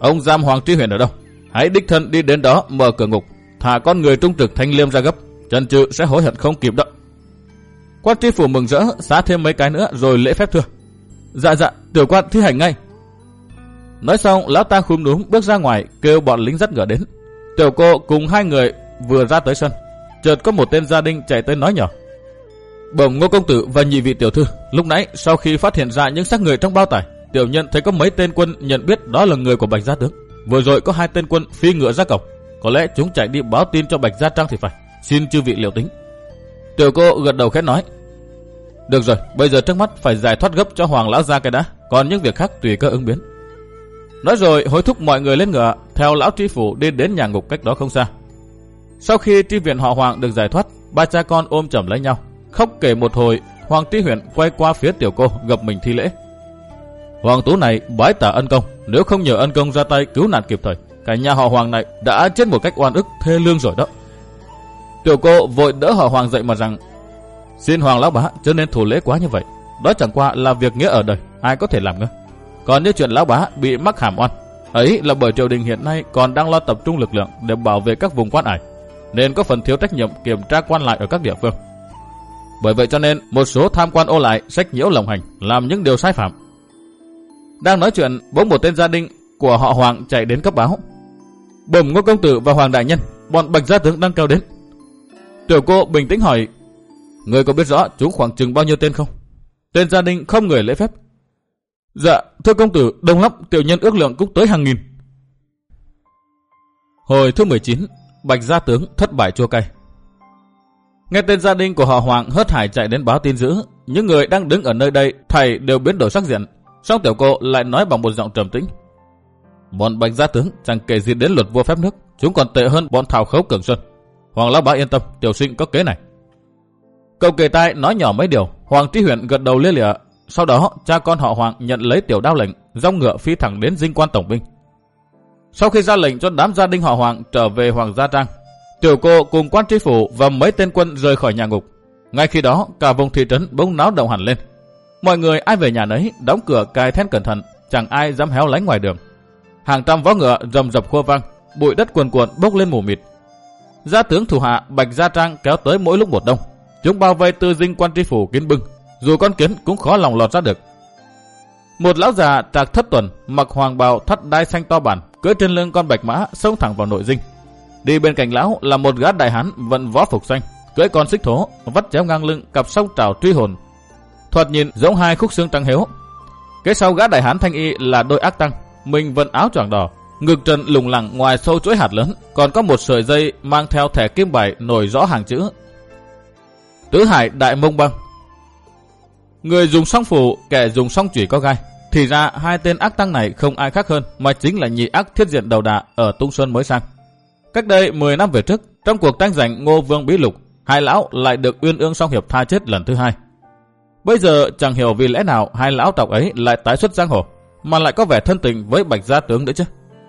Ông giam Hoàng Tri Huyền ở đâu? Hãy đích thân đi đến đó mở cửa ngục, thả con người trung trực Thanh Liêm ra gấp, chần chừ sẽ hối hận không kịp đâu. Quan tri phủ mừng rỡ, xá thêm mấy cái nữa rồi lễ phép thưa. Dạ dạ, tiểu quan thi hành ngay. Nói xong, lão ta khúm núm bước ra ngoài kêu bọn lính dắt ngựa đến. Tiểu cô cùng hai người vừa ra tới sân, chợt có một tên gia đình chạy tới nói nhỏ: Bẩm Ngô công tử và nhị vị tiểu thư, lúc nãy sau khi phát hiện ra những xác người trong bao tải, tiểu nhân thấy có mấy tên quân nhận biết đó là người của Bạch gia tướng. Vừa rồi có hai tên quân phi ngựa ra cổng, có lẽ chúng chạy đi báo tin cho Bạch gia trang thì phải. Xin chư vị liệu tính. Tiểu cô gật đầu khẽ nói: Được rồi, bây giờ trước mắt phải giải thoát gấp cho Hoàng lão gia cái đã, còn những việc khác tùy cơ ứng biến. Nói rồi hối thúc mọi người lên ngựa, theo lão tri phủ đi đến nhà ngục cách đó không xa. Sau khi tri viện họ Hoàng được giải thoát, ba cha con ôm chầm lấy nhau, khóc kể một hồi. Hoàng Tri Huyền quay qua phía tiểu cô gập mình thi lễ: Hoàng tú này bái tạ ân công, nếu không nhờ ân công ra tay cứu nạn kịp thời, cả nhà họ Hoàng này đã chết một cách oan ức thê lương rồi đó. Tiểu cô vội đỡ họ Hoàng dậy mà rằng: Xin Hoàng lão bá chớ nên thủ lễ quá như vậy, đó chẳng qua là việc nghĩa ở đời, ai có thể làm ngơ. Còn như chuyện lão bá bị mắc hàm oan, ấy là bởi triều đình hiện nay còn đang lo tập trung lực lượng để bảo vệ các vùng quan ải, nên có phần thiếu trách nhiệm kiểm tra quan lại ở các địa phương. Bởi vậy cho nên một số tham quan ô lại sách nhiễu lộng hành, làm những điều sai phạm. Đang nói chuyện, bỗng một tên gia đình của họ Hoàng chạy đến cấp báo: Bẩm Ngô công tử và Hoàng đại nhân, bọn Bạch gia tướng đang kéo đến. Tiểu cô bình tĩnh hỏi: Người có biết rõ chúng khoảng chừng bao nhiêu tên không? Tên gia đình không người lễ phép: Dạ thưa công tử, đông lắm, tiểu nhân ước lượng cũng tới hàng nghìn. Hồi thứ mười chín, Bạch gia tướng thất bại chua cay. Nghe tên gia đình của họ Hoàng hớt hải chạy đến báo tin dữ, những người đang đứng ở nơi đây thảy đều biến đổi sắc diện. Song tiểu cô lại nói bằng một giọng trầm tĩnh: Bọn Bạch gia tướng chẳng kể gì đến luật vua phép nước, chúng còn tệ hơn bọn thảo khấu Cường Xuân. Hoàng lão bá yên tâm, tiểu sinh có kế này. Cậu kề tai nói nhỏ mấy điều, Hoàng Tri Huyền gật đầu lia lịa. Sau đó cha con họ Hoàng nhận lấy tiểu đao lệnh, dong ngựa phi thẳng đến dinh quan tổng binh. Sau khi ra lệnh cho đám gia đình họ Hoàng trở về Hoàng gia trang, tiểu cô cùng quan tri phủ và mấy tên quân rời khỏi nhà ngục. Ngay khi đó cả vùng thị trấn bỗng náo động hẳn lên. Mọi người ai về nhà nấy, đóng cửa cài then cẩn thận, chẳng ai dám héo lánh ngoài đường. Hàng trăm vó ngựa rầm rập khua vang, bụi đất cuồn cuộn bốc lên mù mịt. Gia tướng thủ hạ Bạch gia trang kéo tới mỗi lúc một đông. Chúng bao vây tư dinh quan tri phủ kín bưng, dù con kiến cũng khó lòng lọt ra được. Một lão già trạc thất tuần, mặc hoàng bào thắt đai xanh to bản, cưỡi trên lưng con bạch mã xông thẳng vào nội dinh. Đi bên cạnh lão là một gã đại hán vận võ phục xanh, cưỡi con xích thố, vắt chéo ngang lưng cặp song trảo truy hồn, thoạt nhìn giống hai khúc xương trắng hiếu. Kế sau gã đại hán thanh y là đôi ác tăng, mình vận áo choàng đỏ, ngực trần lủng lẳng ngoài sâu chuỗi hạt lớn, còn có một sợi dây mang theo thẻ kim bài nổi rõ hàng chữ Tứ Hải Đại Mông Băng. Người dùng song phủ, kẻ dùng song chủy có gai. Thì ra hai tên ác tăng này không ai khác hơn mà chính là nhị ác thiết diện đầu đà ở Tung Xuân mới sang. Cách đây mười năm về trước, trong cuộc tranh giành Ngô Vương Bí Lục, hai lão lại được Uyên Ương Song Hiệp tha chết lần thứ hai. Bây giờ chẳng hiểu vì lẽ nào hai lão tộc ấy lại tái xuất giang hồ, mà lại có vẻ thân tình với Bạch gia tướng nữa chứ.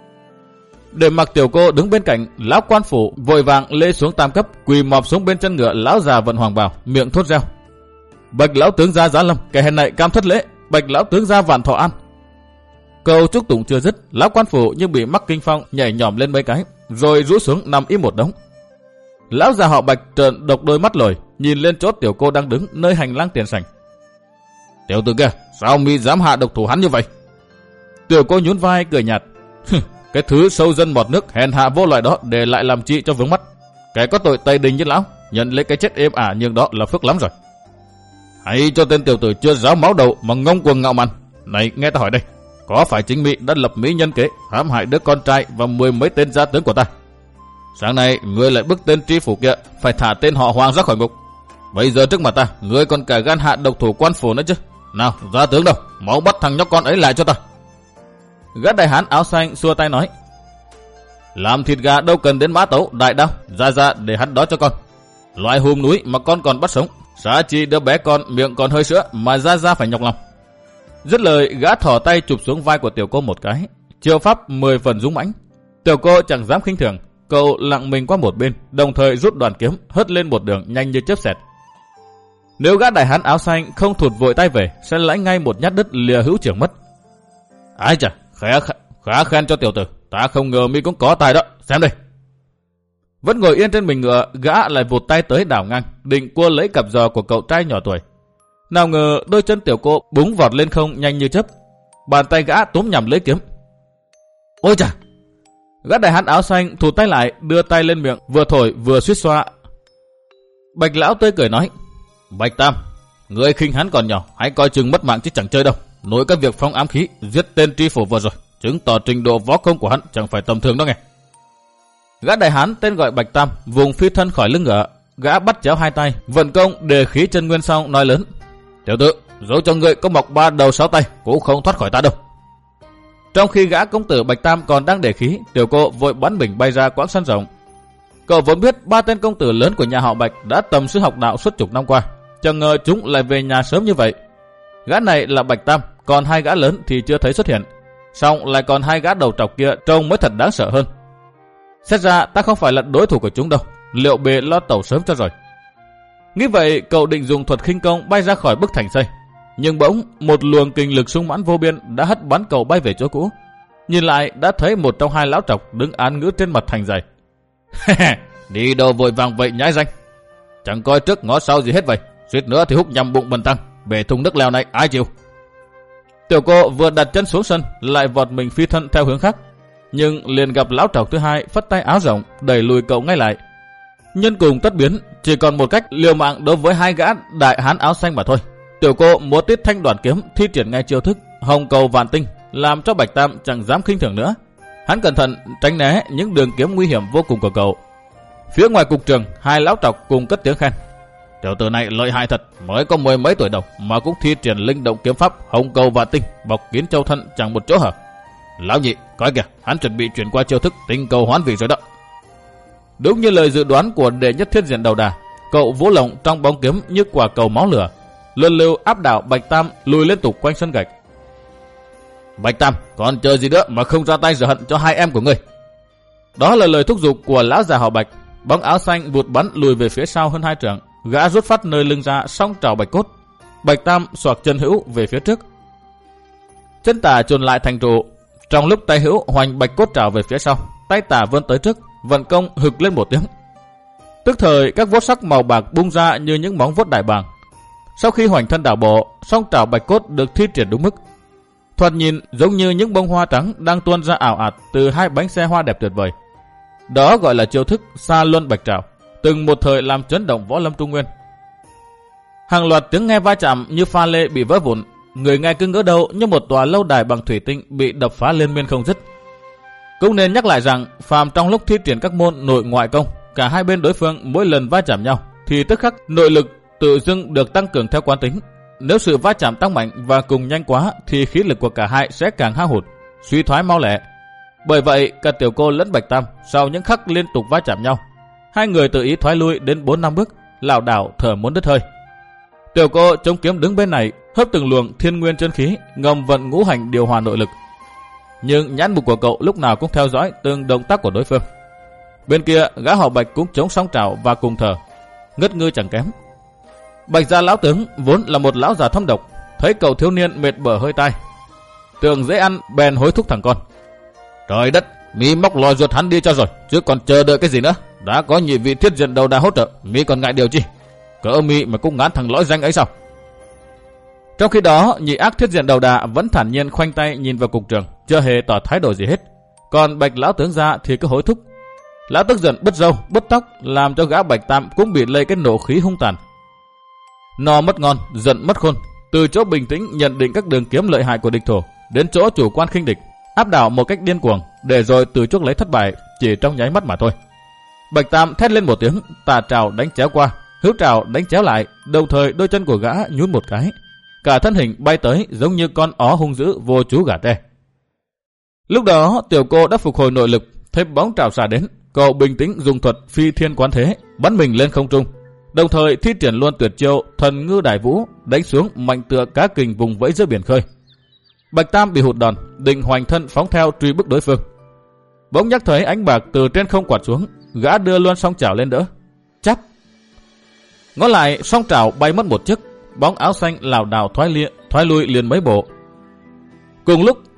Để mặc tiểu cô đứng bên cạnh, lão quan phủ vội vàng lê xuống tam cấp, quỳ mọp xuống bên chân ngựa lão già vận hoàng bào, miệng thốt reo: Bạch lão tướng gia giá lâm, kẻ hèn này cam thất lễ. Bạch lão tướng gia vạn thọ an. Câu chúc tụng chưa dứt, lão quan phủ như bị mắc kinh phong, nhảy nhỏm lên mấy cái, rồi rũ xuống nằm im một đống. Lão già họ Bạch trợn độc đôi mắt lồi, nhìn lên chỗ tiểu cô đang đứng nơi hành lang tiền sảnh. Tiểu tử kia, sao mi dám hạ độc thủ hắn như vậy? Tiểu cô nhún vai cười nhạt: Cái thứ sâu dân bọt nước hèn hạ vô loại đó để lại làm chi cho vướng mắt. Kẻ có tội tây đình như lão, nhận lấy cái chết êm ả nhưng đó là phước lắm rồi. Hãy cho tên tiểu tử chưa ráo máu đầu mà ngông cuồng ngạo mạn. Này nghe ta hỏi đây, có phải chính Mỹ đã lập mỹ nhân kế hãm hại đứa con trai và mười mấy tên gia tướng của ta? Sáng nay ngươi lại bức tên tri phủ kia phải thả tên họ Hoàng ra khỏi ngục. Bây giờ trước mặt ta, ngươi còn cả gan hạ độc thủ quan phủ nữa chứ? Nào, gia tướng đâu, máu bắt thằng nhóc con ấy lại cho ta. Gã đại hán áo xanh xua tay nói: Làm thịt gà đâu cần đến mã tấu, đại đao, ra ra để hắn đó cho con. Loại hùm núi mà con còn bắt sống, xá chi đứa bé con miệng còn hơi sữa mà ra ra phải nhọc lòng. Dứt lời, gã thò tay chụp xuống vai của tiểu cô một cái, chiêu pháp mười phần dũng mãnh. Tiểu cô chẳng dám khinh thường, cậu lặng mình qua một bên, đồng thời rút đoàn kiếm hất lên một đường nhanh như chớp xẹt. Nếu gã đại hán áo xanh không thụt vội tay về, sẽ lãnh ngay một nhát đứt lìa hữu trưởng mất. Ai chà, khẽ Khá khen cho tiểu tử, ta không ngờ mi cũng có tài đó, xem đây. Vẫn ngồi yên trên mình ngựa, gã lại vụt tay tới đảo ngang, định cua lấy cặp giò của cậu trai nhỏ tuổi. Nào ngờ đôi chân tiểu cô búng vọt lên không nhanh như chớp, bàn tay gã túm nhằm lấy kiếm. Ôi chà! Gã đại hán áo xanh thụt tay lại, đưa tay lên miệng, vừa thổi vừa suýt xoa. Bạch lão tươi cười nói: Bạch Tam, người khinh hắn còn nhỏ, hãy coi chừng mất mạng chứ chẳng chơi đâu. Nổi các việc phóng ám khí, giết tên tri phủ vừa rồi, chứng tỏ trình độ võ công của hắn chẳng phải tầm thường đó nghe. Gã đại hán tên gọi Bạch Tam vùng phi thân khỏi lưng ngựa, gã bắt chéo hai tay, vận công đề khí chân nguyên xong nói lớn: Tiểu tử, dẫu cho ngươi có mọc ba đầu sáu tay cũng không thoát khỏi ta đâu. Trong khi gã công tử Bạch Tam còn đang đề khí, tiểu cô vội bắn mình bay ra quãng sân rộng. Cậu vốn biết ba tên công tử lớn của nhà họ Bạch đã tầm sư học đạo suốt chục năm qua, chẳng ngờ chúng lại về nhà sớm như vậy. Gã này là Bạch Tam, còn hai gã lớn thì chưa thấy xuất hiện. Song lại còn hai gã đầu trọc kia trông mới thật đáng sợ hơn. Xét ra ta không phải là đối thủ của chúng đâu, liệu bề lo tẩu sớm cho rồi. Nghĩ vậy, cậu định dùng thuật khinh công bay ra khỏi bức thành xây. Nhưng bỗng một luồng kinh lực sung mãn vô biên đã hất bắn cậu bay về chỗ cũ. Nhìn lại đã thấy một trong hai lão trọc đứng án ngữ trên mặt thành dày. Đi đâu vội vàng vậy nhãi danh, chẳng coi trước ngó sau gì hết vậy, suýt nữa thì húc nhầm bụng bần tăng, bể thùng nước lèo này ai chịu. Tiểu cô vừa đặt chân xuống sân lại vọt mình phi thân theo hướng khác, nhưng liền gặp lão trọc thứ hai phất tay áo rộng đẩy lùi cậu ngay lại. Nhân cùng tất biến, chỉ còn một cách liều mạng đối với hai gã đại hán áo xanh mà thôi. Tiểu cô múa tiết thanh đoàn kiếm thi triển ngay chiêu thức hồng cầu vạn tinh, làm cho Bạch Tam chẳng dám khinh thường nữa. Hắn cẩn thận tránh né những đường kiếm nguy hiểm vô cùng của cậu. Phía ngoài cục trường, hai lão trọc cùng cất tiếng khen: Tiểu tử này lợi hại thật, mới có mười mấy tuổi đầu mà cũng thi triển linh động kiếm pháp hồng cầu vạn tinh, bọc kín châu thân chẳng một chỗ hở. Lão nhị, coi kìa, hắn chuẩn bị chuyển qua chiêu thức tinh cầu hoán vị rồi đó. Đúng như lời dự đoán của đệ nhất thiết diện đầu đà, cậu vỗ lồng trong bóng kiếm như quả cầu máu lửa, luân lưu áp đảo Bạch Tam lùi liên tục quanh sân gạch. Bạch Tam, còn chờ gì nữa mà không ra tay giở hận cho hai em của ngươi? Đó là lời thúc giục của lão già họ Bạch. Bóng áo xanh vụt bắn lùi về phía sau hơn hai trượng, gã rút phát nơi lưng ra song trào bạch cốt. Bạch Tam xoạc chân hữu về phía trước, chân tả chồn lại thành trụ. Trong lúc tay hữu hoành bạch cốt trào về phía sau, tay tả vươn tới trước, vận công hực lên một tiếng. Tức thời các vuốt sắc màu bạc bung ra như những móng vuốt đại bàng. Sau khi hoành thân đảo bộ, song trào bạch cốt được thi triển đúng mức, thoạt nhìn giống như những bông hoa trắng đang tuôn ra ảo ạt từ hai bánh xe hoa đẹp tuyệt vời. Đó gọi là chiêu thức Sa Luân Bạch Trảo, từng một thời làm chấn động võ lâm Trung Nguyên. Hàng loạt tiếng nghe va chạm như pha lê bị vỡ vụn, người nghe cứ ngỡ đâu như một tòa lâu đài bằng thủy tinh bị đập phá liên miên không dứt. Cũng nên nhắc lại rằng, phàm trong lúc thi triển các môn nội ngoại công, cả hai bên đối phương mỗi lần va chạm nhau thì tức khắc nội lực tự dưng được tăng cường theo quán tính. Nếu sự va chạm tăng mạnh và cùng nhanh quá thì khí lực của cả hai sẽ càng hao hụt, suy thoái mau lẹ. Bởi vậy, cả tiểu cô lẫn Bạch Tam sau những khắc liên tục va chạm nhau, hai người tự ý thoái lui đến bốn năm bước, lảo đảo thở muốn đứt hơi. Tiểu cô chống kiếm đứng bên này, hấp từng luồng thiên nguyên chân khí, ngầm vận ngũ hành điều hòa nội lực. Nhưng nhãn mục của cậu lúc nào cũng theo dõi từng động tác của đối phương. Bên kia, gã họ Bạch cũng chống song trảo và cùng thở, ngất ngư chẳng kém. Bạch gia lão tướng vốn là một lão già thâm độc, thấy cậu thiếu niên mệt bở hơi tai, tưởng dễ ăn bèn hối thúc thằng con: Trời đất, mi móc lòi ruột hắn đi cho rồi, chứ còn chờ đợi cái gì nữa? Đã có nhị vị thiết diện đầu đà hỗ trợ, mi còn ngại điều chi? Cỡ mi mà cũng ngán thằng lõi danh ấy sao? Trong khi đó, nhị ác thiết diện đầu đà vẫn thản nhiên khoanh tay nhìn vào cục trường, chưa hề tỏ thái độ gì hết. Còn Bạch lão tướng gia thì cứ hối thúc. Lão tức giận bứt râu, bứt tóc, làm cho gã Bạch Tam cũng bị lây cái nộ khí hung tàn. No mất ngon, giận mất khôn, từ chỗ bình tĩnh nhận định các đường kiếm lợi hại của địch thủ, đến chỗ chủ quan khinh địch, áp đảo một cách điên cuồng, để rồi từ chuốc lấy thất bại chỉ trong nháy mắt mà thôi. Bạch Tam thét lên một tiếng, tà trào đánh chéo qua, hữu trào đánh chéo lại, đồng thời đôi chân của gã nhún một cái, cả thân hình bay tới giống như con ó hung dữ vô chú gà tre. Lúc đó tiểu cô đã phục hồi nội lực, thấy bóng trào xả đến, cậu bình tĩnh dùng thuật phi thiên quán thế, bắn mình lên không trung, đồng thời thi triển luôn tuyệt chiêu thần ngư đại vũ, đánh xuống mạnh tựa cá kình vùng vẫy giữa biển khơi. Bạch Tam bị hụt đòn, định hoành thân phóng theo truy bức đối phương. Bỗng nhắc thấy ánh bạc từ trên không quạt xuống, gã đưa luôn song chảo lên đỡ. Chát! Ngó lại, song chảo bay mất một chiếc, bóng áo xanh lảo đảo thoái lia, thoái lui liền mấy bộ. Cùng lúc,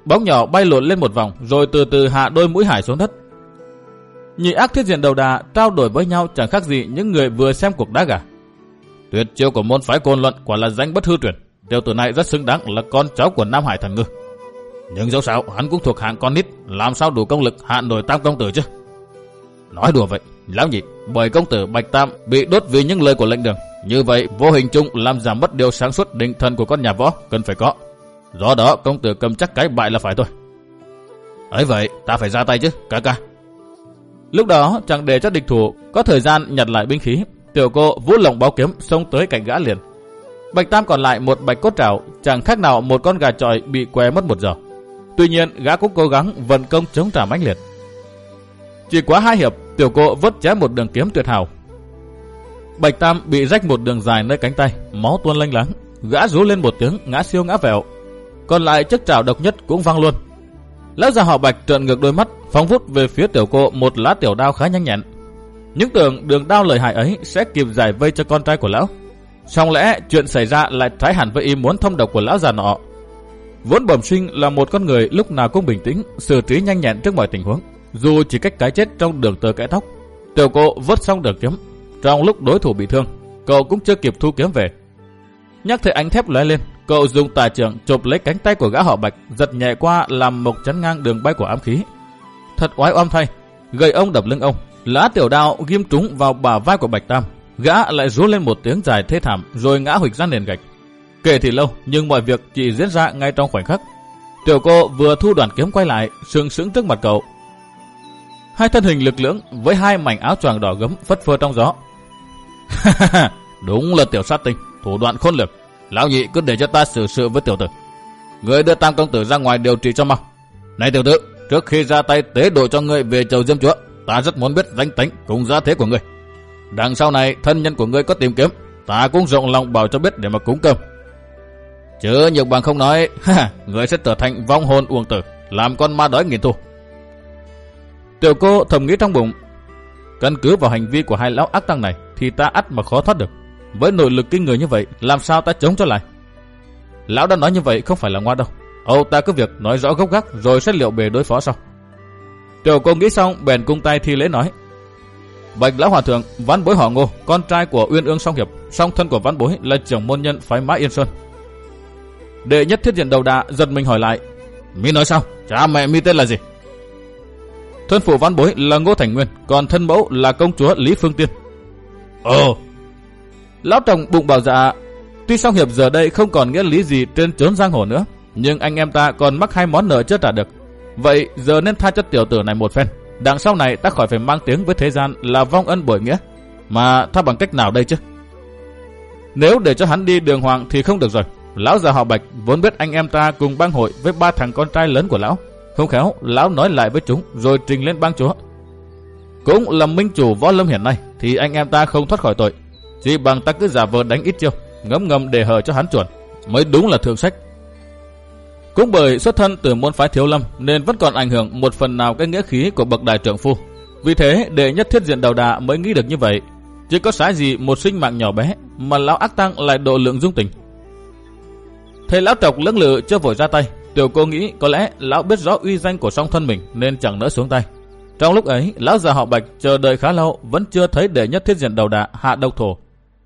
bóng nhỏ bay lộn lên một vòng rồi từ từ hạ đôi mũi hải xuống đất. Nhị ác thiết diện đầu đà trao đổi với nhau chẳng khác gì những người vừa xem cuộc đá gà. Tuyệt chiêu của môn phái Côn Luận quả là danh bất hư truyền. Tiểu tử này rất xứng đáng là con cháu của Nam Hải Thần Ngư. Nhưng dẫu sao hắn cũng thuộc hạng con nít, làm sao đủ công lực hạ nổi Tam công tử chứ? Nói đùa vậy, lão nhị, bởi công tử Bạch Tam bị đốt vì những lời của lệnh đường, như vậy vô hình chung làm giảm mất điều sáng suốt định thần của con nhà võ cần phải có. Do đó công tử cầm chắc cái bại là phải thôi. Ấy vậy ta phải ra tay chứ, ca ca. Lúc đó chẳng để cho địch thủ có thời gian nhặt lại binh khí, tiểu cô vũ lồng báo kiếm xông tới cạnh gã liền. Bạch Tam còn lại một bạch cốt trảo, chẳng khác nào một con gà chọi bị què mất một giờ. Tuy nhiên gã cũng cố gắng vận công chống trả mãnh liệt. Chỉ quá hai hiệp, tiểu cô vớt chém một đường kiếm tuyệt hảo. Bạch Tam bị rách một đường dài nơi cánh tay, máu tuôn lênh láng, gã rú lên một tiếng ngã siêu ngã vẹo. Còn lại chiếc trảo độc nhất cũng văng luôn. Lão già họ Bạch trợn ngược đôi mắt, phóng vút về phía tiểu cô một lá tiểu đao khá nhanh nhẹn. Những tưởng đường đao lợi hại ấy sẽ kịp giải vây cho con trai của lão. Song lẽ chuyện xảy ra lại trái hẳn với ý muốn thông độc của lão già nọ. Vốn bẩm sinh là một con người lúc nào cũng bình tĩnh, xử trí nhanh nhẹn trước mọi tình huống, dù chỉ cách cái chết trong đường tơ kẽ tóc. Tiểu cô vớt xong đường kiếm, trong lúc đối thủ bị thương, cậu cũng chưa kịp thu kiếm về. Nhắc thấy ánh thép lóe lên, cậu dùng tà trưởng chộp lấy cánh tay của gã họ Bạch, giật nhẹ qua làm mộc chắn ngang đường bay của ám khí. Thật oái oăm thay, gầy ông đập lưng ông, lá tiểu đao ghim trúng vào bả vai của Bạch Tam, gã lại rú lên một tiếng dài thê thảm rồi ngã huỵch ra nền gạch. Kể thì lâu, nhưng mọi việc chỉ diễn ra ngay trong khoảnh khắc. Tiểu cô vừa thu đoàn kiếm quay lại, sừng sững trước mặt cậu. Hai thân hình lực lưỡng với hai mảnh áo choàng đỏ gấm phất phơ trong gió. Đúng là tiểu sát tinh, thủ đoạn khôn lường. Lão nhị cứ để cho ta xử sự với tiểu tử. Người đưa Tam công tử ra ngoài điều trị cho mau. Này tiểu tử, trước khi ra tay tế độ cho ngươi về chầu Diêm Chúa, ta rất muốn biết danh tính cùng giá thế của ngươi. Đằng sau này thân nhân của ngươi có tìm kiếm, ta cũng rộng lòng bảo cho biết để mà cúng cơm. Chứ nhược bằng không nói, ngươi sẽ trở thành vong hồn uổng tử, làm con ma đói nghìn thu. Tiểu cô thầm nghĩ trong bụng, căn cứ vào hành vi của hai lão ác tăng này thì ta ắt mà khó thoát được. Với nội lực kinh người như vậy, làm sao ta chống cho lại? Lão đã nói như vậy không phải là ngoa đâu. Âu ta cứ việc nói rõ gốc gác rồi sẽ liệu bề đối phó sau. Tiểu cô nghĩ xong bèn cung tay thi lễ nói: Bạch lão hòa thượng, Vãn Bối họ Ngô, con trai của Uyên Ương Song Hiệp, song thân của Vãn Bối là trưởng môn nhân phái Mã Yên Sơn. Đệ nhất thiết diện đầu đà giật mình hỏi lại: Mi nói sao? Cha mẹ mi tên là gì? Thân phụ Vãn Bối là Ngô Thành Nguyên, còn thân mẫu là công chúa Lý Phương Tiên. Ồ. Lão Trọng bụng bảo dạ, tuy Song Hiệp giờ đây không còn nghĩa lý gì trên chốn giang hồ nữa, nhưng anh em ta còn mắc hai món nợ chưa trả được. Vậy giờ nên tha cho tiểu tử này một phen, đằng sau này ta khỏi phải mang tiếng với thế gian là vong ân bội nghĩa. Mà tha bằng cách nào đây chứ? Nếu để cho hắn đi đường hoàng thì không được rồi. Lão già họ Bạch vốn biết anh em ta cùng bang hội với ba thằng con trai lớn của lão, không khéo lão nói lại với chúng rồi trình lên bang chúa. Cũng là minh chủ võ lâm hiện nay thì anh em ta không thoát khỏi tội. Chỉ bằng ta cứ giả vờ đánh ít chiêu, ngấm ngầm để hờ cho hắn chuẩn, mới đúng là thượng sách. Cũng bởi xuất thân từ môn phái Thiếu Lâm nên vẫn còn ảnh hưởng một phần nào cái nghĩa khí của bậc đại trưởng phu. Vì thế đệ nhất thiết diện đầu đà mới nghĩ được như vậy. Chứ có sái gì một sinh mạng nhỏ bé mà lão ác tăng lại độ lượng dung tình. Thấy lão trọc lưỡng lự chưa vội ra tay, tiểu cô nghĩ có lẽ lão biết rõ uy danh của song thân mình nên chẳng nỡ xuống tay. Trong lúc ấy, lão già họ Bạch chờ đợi khá lâu vẫn chưa thấy đệ nhất thiết diện đầu đà hạ độc thổ.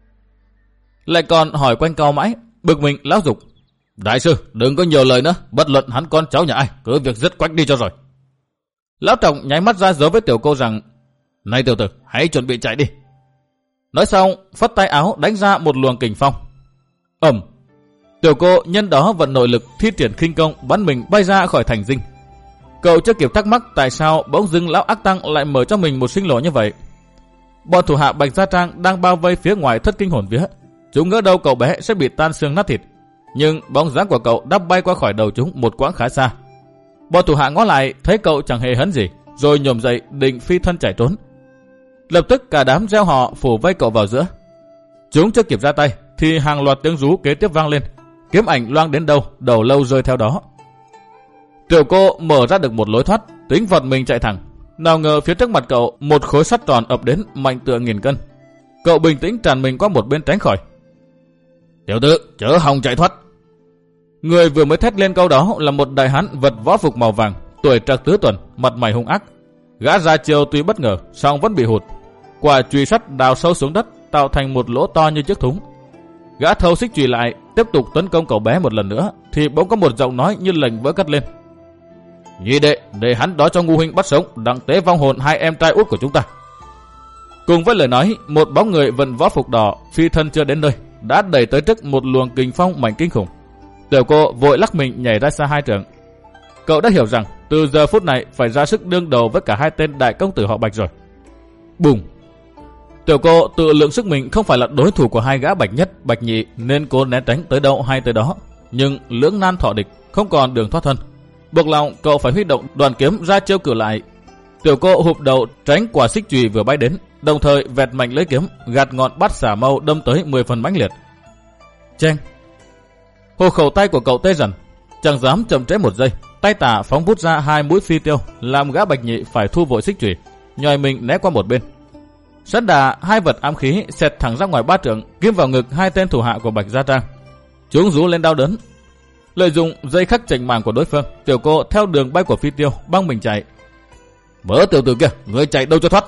Lại còn hỏi quanh co mãi, bực mình lão dục: Đại sư, đừng có nhiều lời nữa, bất luận hắn con cháu nhà ai, cứ việc dứt quách đi cho rồi. Lão Trọng nháy mắt ra dấu với tiểu cô rằng: Này tiểu tử, hãy chuẩn bị chạy đi. Nói xong, phất tay áo đánh ra một luồng kình phong. Ầm! Tiểu cô nhân đó vận nội lực thi triển khinh công bắn mình bay ra khỏi thành dinh. Cậu chưa kịp thắc mắc tại sao bỗng dưng lão ác tăng lại mở cho mình một sinh lộ như vậy. Bọn thủ hạ Bạch Gia Trang đang bao vây phía ngoài thất kinh hồn vía. Chúng ngỡ đâu cậu bé sẽ bị tan xương nát thịt, nhưng bóng dáng của cậu đã bay qua khỏi đầu chúng một quãng khá xa. Bọn thủ hạ ngó lại thấy cậu chẳng hề hấn gì, rồi nhổm dậy định phi thân chạy trốn. Lập tức cả đám reo hò phủ vây cậu vào giữa. Chúng chưa kịp ra tay thì hàng loạt tiếng rú kế tiếp vang lên, kiếm ảnh loang đến đâu đầu lâu rơi theo đó. Tiểu cô mở ra được một lối thoát, tính vọt mình chạy thẳng. Nào ngờ phía trước mặt cậu một khối sắt tròn ập đến mạnh tựa nghìn cân. Cậu bình tĩnh tràn mình qua một bên tránh khỏi. Tiểu tử, chớ hòng chạy thoát. Người vừa mới thét lên câu đó là một đại hán vật võ phục màu vàng, tuổi trạc tứ tuần, mặt mày hung ác. Gã ra chiêu tuy bất ngờ, song vẫn bị hụt. Quả chùy sắt đào sâu xuống đất, tạo thành một lỗ to như chiếc thúng. Gã thâu xích chùy lại, tiếp tục tấn công cậu bé một lần nữa, thì bỗng có một giọng nói như lệnh vỡ cất lên. Nhị đệ, để hắn đó cho ngu huynh bắt sống, đặng tế vong hồn hai em trai út của chúng ta. Cùng với lời nói, một bóng người vận võ phục đỏ, phi thân chưa đến nơi, đã đẩy tới trước một luồng kình phong mạnh kinh khủng. Tiểu cô vội lắc mình nhảy ra xa hai trượng. Cậu đã hiểu rằng từ giờ phút này phải ra sức đương đầu với cả hai tên đại công tử họ Bạch rồi. Bùng! Tiểu cô tự lượng sức mình không phải là đối thủ của hai gã Bạch Nhất, Bạch Nhị, nên cô né tránh tới đâu hay tới đó. Nhưng lưỡng nan thọ địch, không còn đường thoát thân. Buộc lòng cậu phải huy động đoàn kiếm ra chiêu cử lại. Tiểu cô hụp đầu tránh quả xích chùy vừa bay đến, đồng thời vẹt mạnh lưỡi kiếm, gạt ngọn bát xả mâu đâm tới mười phần mãnh liệt. Cheng! Hộ khẩu tay của cậu tê dần, chẳng dám chậm trễ một giây, tay tả phóng vút ra hai mũi phi tiêu, làm gã Bạch Nhị phải thu vội xích chùy, nhòi mình né qua một bên. Sẵn đà hai vật ám khí xẹt thẳng ra ngoài ba trượng, kiếm vào ngực hai tên thủ hạ của Bạch Gia Trang. Chúng rú lên đau đớn. Lợi dụng dây khắc chành màng của đối phương, tiểu cô theo đường bay của phi tiêu băng mình chạy. Bớ tiểu tử kia, người chạy đâu cho thoát!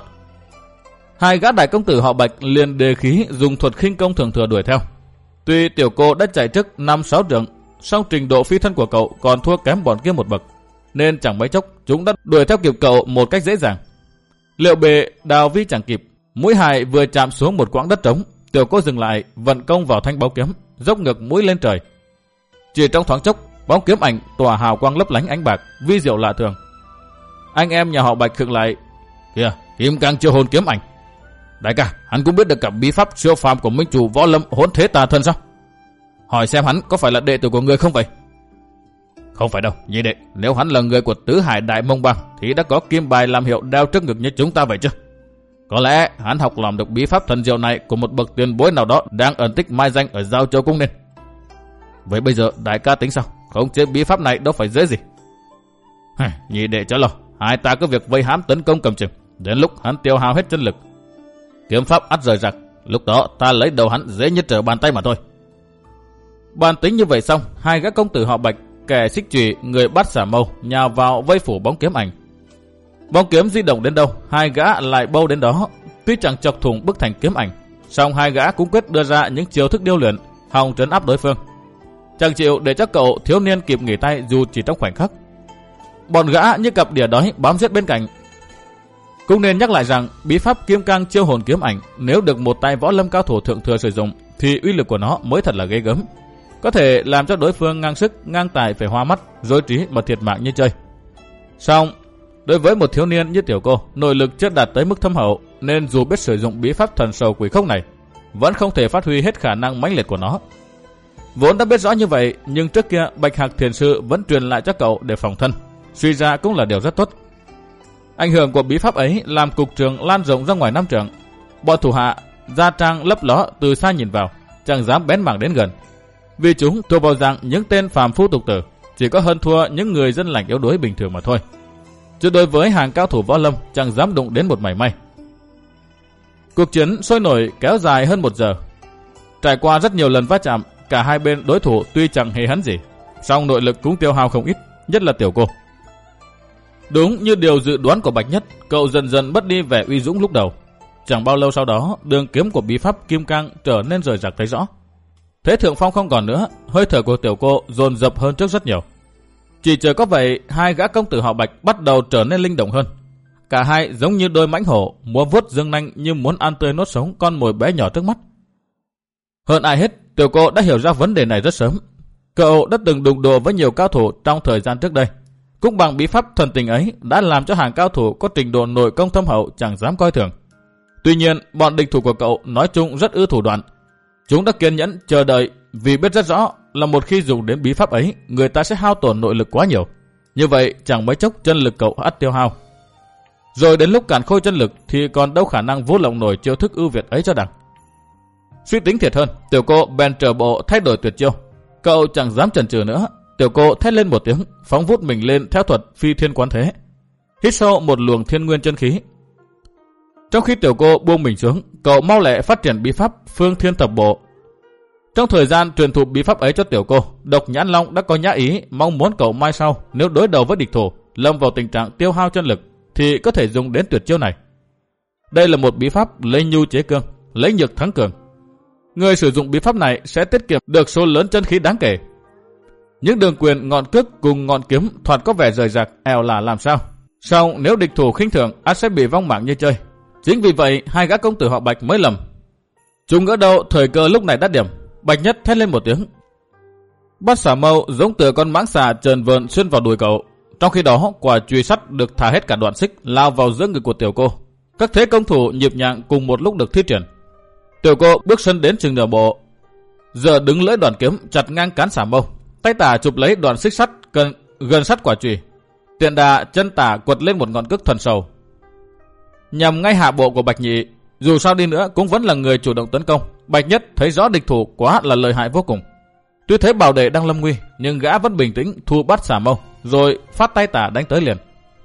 Hai gã đại công tử họ Bạch liền đề khí dùng thuật khinh công thường thừa đuổi theo. Tuy tiểu cô đã chạy trước năm sáu trượng, song trình độ phi thân của cậu còn thua kém bọn kia một bậc, nên chẳng mấy chốc chúng đã đuổi theo kịp cậu một cách dễ dàng. Liệu bề đào vi chẳng kịp, mũi hài vừa chạm xuống một quãng đất trống, tiểu cô dừng lại, vận công vào thanh báu kiếm, dốc ngược mũi lên trời. Chỉ trong thoáng chốc, bóng kiếm ảnh tỏa hào quang lấp lánh ánh bạc, vi diệu lạ thường. Anh em nhà họ Bạch khựng lại. Kìa, Kim Cang chiêu hồn kiếm ảnh. Đại ca, hắn cũng biết được cả bí pháp siêu phàm của minh chủ võ lâm hỗn thế tà thân sao? Hỏi xem hắn có phải là đệ tử của người không vậy? Không phải đâu, nhị đệ. Nếu hắn là người của tứ hải đại mông bang thì đã có kim bài làm hiệu đeo trước ngực như chúng ta vậy chứ? Có lẽ hắn học làm được bí pháp thần diệu này của một bậc tiền bối nào đó đang ẩn tích mai danh ở Giao Châu Cung nên. Vậy bây giờ đại ca tính sao? Không chế bí pháp này đâu phải dễ gì. Nhị đệ chớ lo, hai ta có việc vây hãm tấn công cầm chừng. Đến lúc hắn tiêu hao hết chân lực, kiếm pháp ắt rời rạc, lúc đó ta lấy đầu hắn dễ như trở bàn tay mà thôi. Bàn tính như vậy xong, hai gã công tử họ Bạch, kẻ xích chùy, người bắt xả mâu, nhào vào vây phủ bóng kiếm ảnh. Bóng kiếm di động đến đâu, hai gã lại bâu đến đó. Tuy chẳng chọc thủng bức thành kiếm ảnh, song hai gã cũng quyết đưa ra những chiêu thức điêu luyện, hòng trấn áp đối phương. Chẳng chịu để cho cậu thiếu niên kịp nghỉ tay dù chỉ trong khoảnh khắc. Bọn gã như cặp đỉa đói bám giết bên cạnh. Cũng nên nhắc lại rằng bí pháp Kim Cang chiêu hồn kiếm ảnh nếu được một tay võ lâm cao thủ thượng thừa sử dụng thì uy lực của nó mới thật là ghê gớm, có thể làm cho đối phương ngang sức ngang tài phải hoa mắt, rối trí mà thiệt mạng như chơi. Song đối với một thiếu niên như tiểu cô, nội lực chưa đạt tới mức thâm hậu, nên dù biết sử dụng bí pháp thần sầu quỷ khốc này, vẫn không thể phát huy hết khả năng mãnh liệt của nó. Vốn đã biết rõ như vậy, nhưng trước kia Bạch Hạc Thiền Sư vẫn truyền lại cho cậu để phòng thân, suy ra cũng là điều rất tốt. Ảnh hưởng của bí pháp ấy làm cục trường lan rộng ra ngoài năm trượng. Bọn thủ hạ Gia Trang lấp ló từ xa nhìn vào, chẳng dám bén mảng đến gần, vì chúng thuộc vào dạng những tên phàm phu tục tử, chỉ có hơn thua những người dân lành yếu đuối bình thường mà thôi. Chứ đối với hàng cao thủ võ lâm chẳng dám đụng đến một mảy may. Cuộc chiến sôi nổi kéo dài hơn một giờ. Trải qua rất nhiều lần va chạm, cả hai bên đối thủ tuy chẳng hề hấn gì, song nội lực cũng tiêu hao không ít, nhất là tiểu cô. Đúng như điều dự đoán của Bạch Nhất, cậu dần dần mất đi vẻ uy dũng lúc đầu. Chẳng bao lâu sau đó, đường kiếm của bí pháp Kim Cang trở nên rời rạc thấy rõ. Thế thượng phong không còn nữa, hơi thở của tiểu cô dồn dập hơn trước rất nhiều. Chỉ chờ có vậy, hai gã công tử họ Bạch bắt đầu trở nên linh động hơn. Cả hai giống như đôi mãnh hổ, múa vuốt dương nanh như muốn ăn tươi nuốt sống con mồi bé nhỏ trước mắt. Hơn ai hết, tiểu cô đã hiểu ra vấn đề này rất sớm. Cậu đã từng đụng độ với nhiều cao thủ trong thời gian trước đây. Cũng bằng bí pháp thần tình ấy đã làm cho hàng cao thủ có trình độ nội công thâm hậu chẳng dám coi thường. Tuy nhiên, bọn địch thủ của cậu nói chung rất ư thủ đoạn. Chúng đã kiên nhẫn chờ đợi vì biết rất rõ là một khi dùng đến bí pháp ấy, người ta sẽ hao tổn nội lực quá nhiều. Như vậy chẳng mấy chốc chân lực cậu ắt tiêu hao. Rồi đến lúc cạn khôi chân lực thì còn đâu khả năng vô lộng nổi chiêu thức ưu việt ấy cho đặng. Suy tính thiệt hơn, tiểu cô bèn trở bộ thay đổi tuyệt chiêu. Cậu chẳng dám chần chừ nữa. Tiểu cô thét lên một tiếng, phóng vút mình lên theo thuật phi thiên quán thế, hít sâu một luồng thiên nguyên chân khí. Trong khi tiểu cô buông mình xuống, cậu mau lẹ phát triển bí pháp phương thiên thập bộ. Trong thời gian truyền thụ bí pháp ấy cho tiểu cô, Độc Nhãn Long đã có nhã ý mong muốn cậu mai sau nếu đối đầu với địch thủ lâm vào tình trạng tiêu hao chân lực thì có thể dùng đến tuyệt chiêu này. Đây là một bí pháp lấy nhu chế cương, lấy nhược thắng cường. Người sử dụng bí pháp này sẽ tiết kiệm được số lớn chân khí đáng kể. Những đường quyền ngọn cước cùng ngọn kiếm thoạt có vẻ rời rạc, eo là làm sao. Song nếu địch thủ khinh thường, ắt sẽ bị vong mạng như chơi. Chính vì vậy hai gã công tử họ Bạch mới lầm. Chúng ngỡ đâu thời cơ lúc này đắt điểm. Bạch Nhất thét lên một tiếng. Bát xả mâu giống tựa con mãng xà trườn vờn xuyên vào đùi cậu. Trong khi đó quả chùy sắt được thả hết cả đoạn xích lao vào giữa người của tiểu cô. Các thế công thủ nhịp nhàng cùng một lúc được thi triển. Tiểu cô bước sân đến chừng nửa bộ, giờ đứng lưỡi đoạn kiếm chặt ngang cán xả mâu, tay tả chụp lấy đoạn xích sắt gần, gần sát quả chùy, tiện đà chân tả quật lên một ngọn cước thuần sầu, nhằm ngay hạ bộ của Bạch Nhị. Dù sao đi nữa cũng vẫn là người chủ động tấn công. Bạch Nhất thấy rõ địch thủ quá là lợi hại vô cùng. Tuy thấy bảo đệ đang lâm nguy, nhưng gã vẫn bình tĩnh thu bắt xả mâu, rồi phát tay tả đánh tới liền.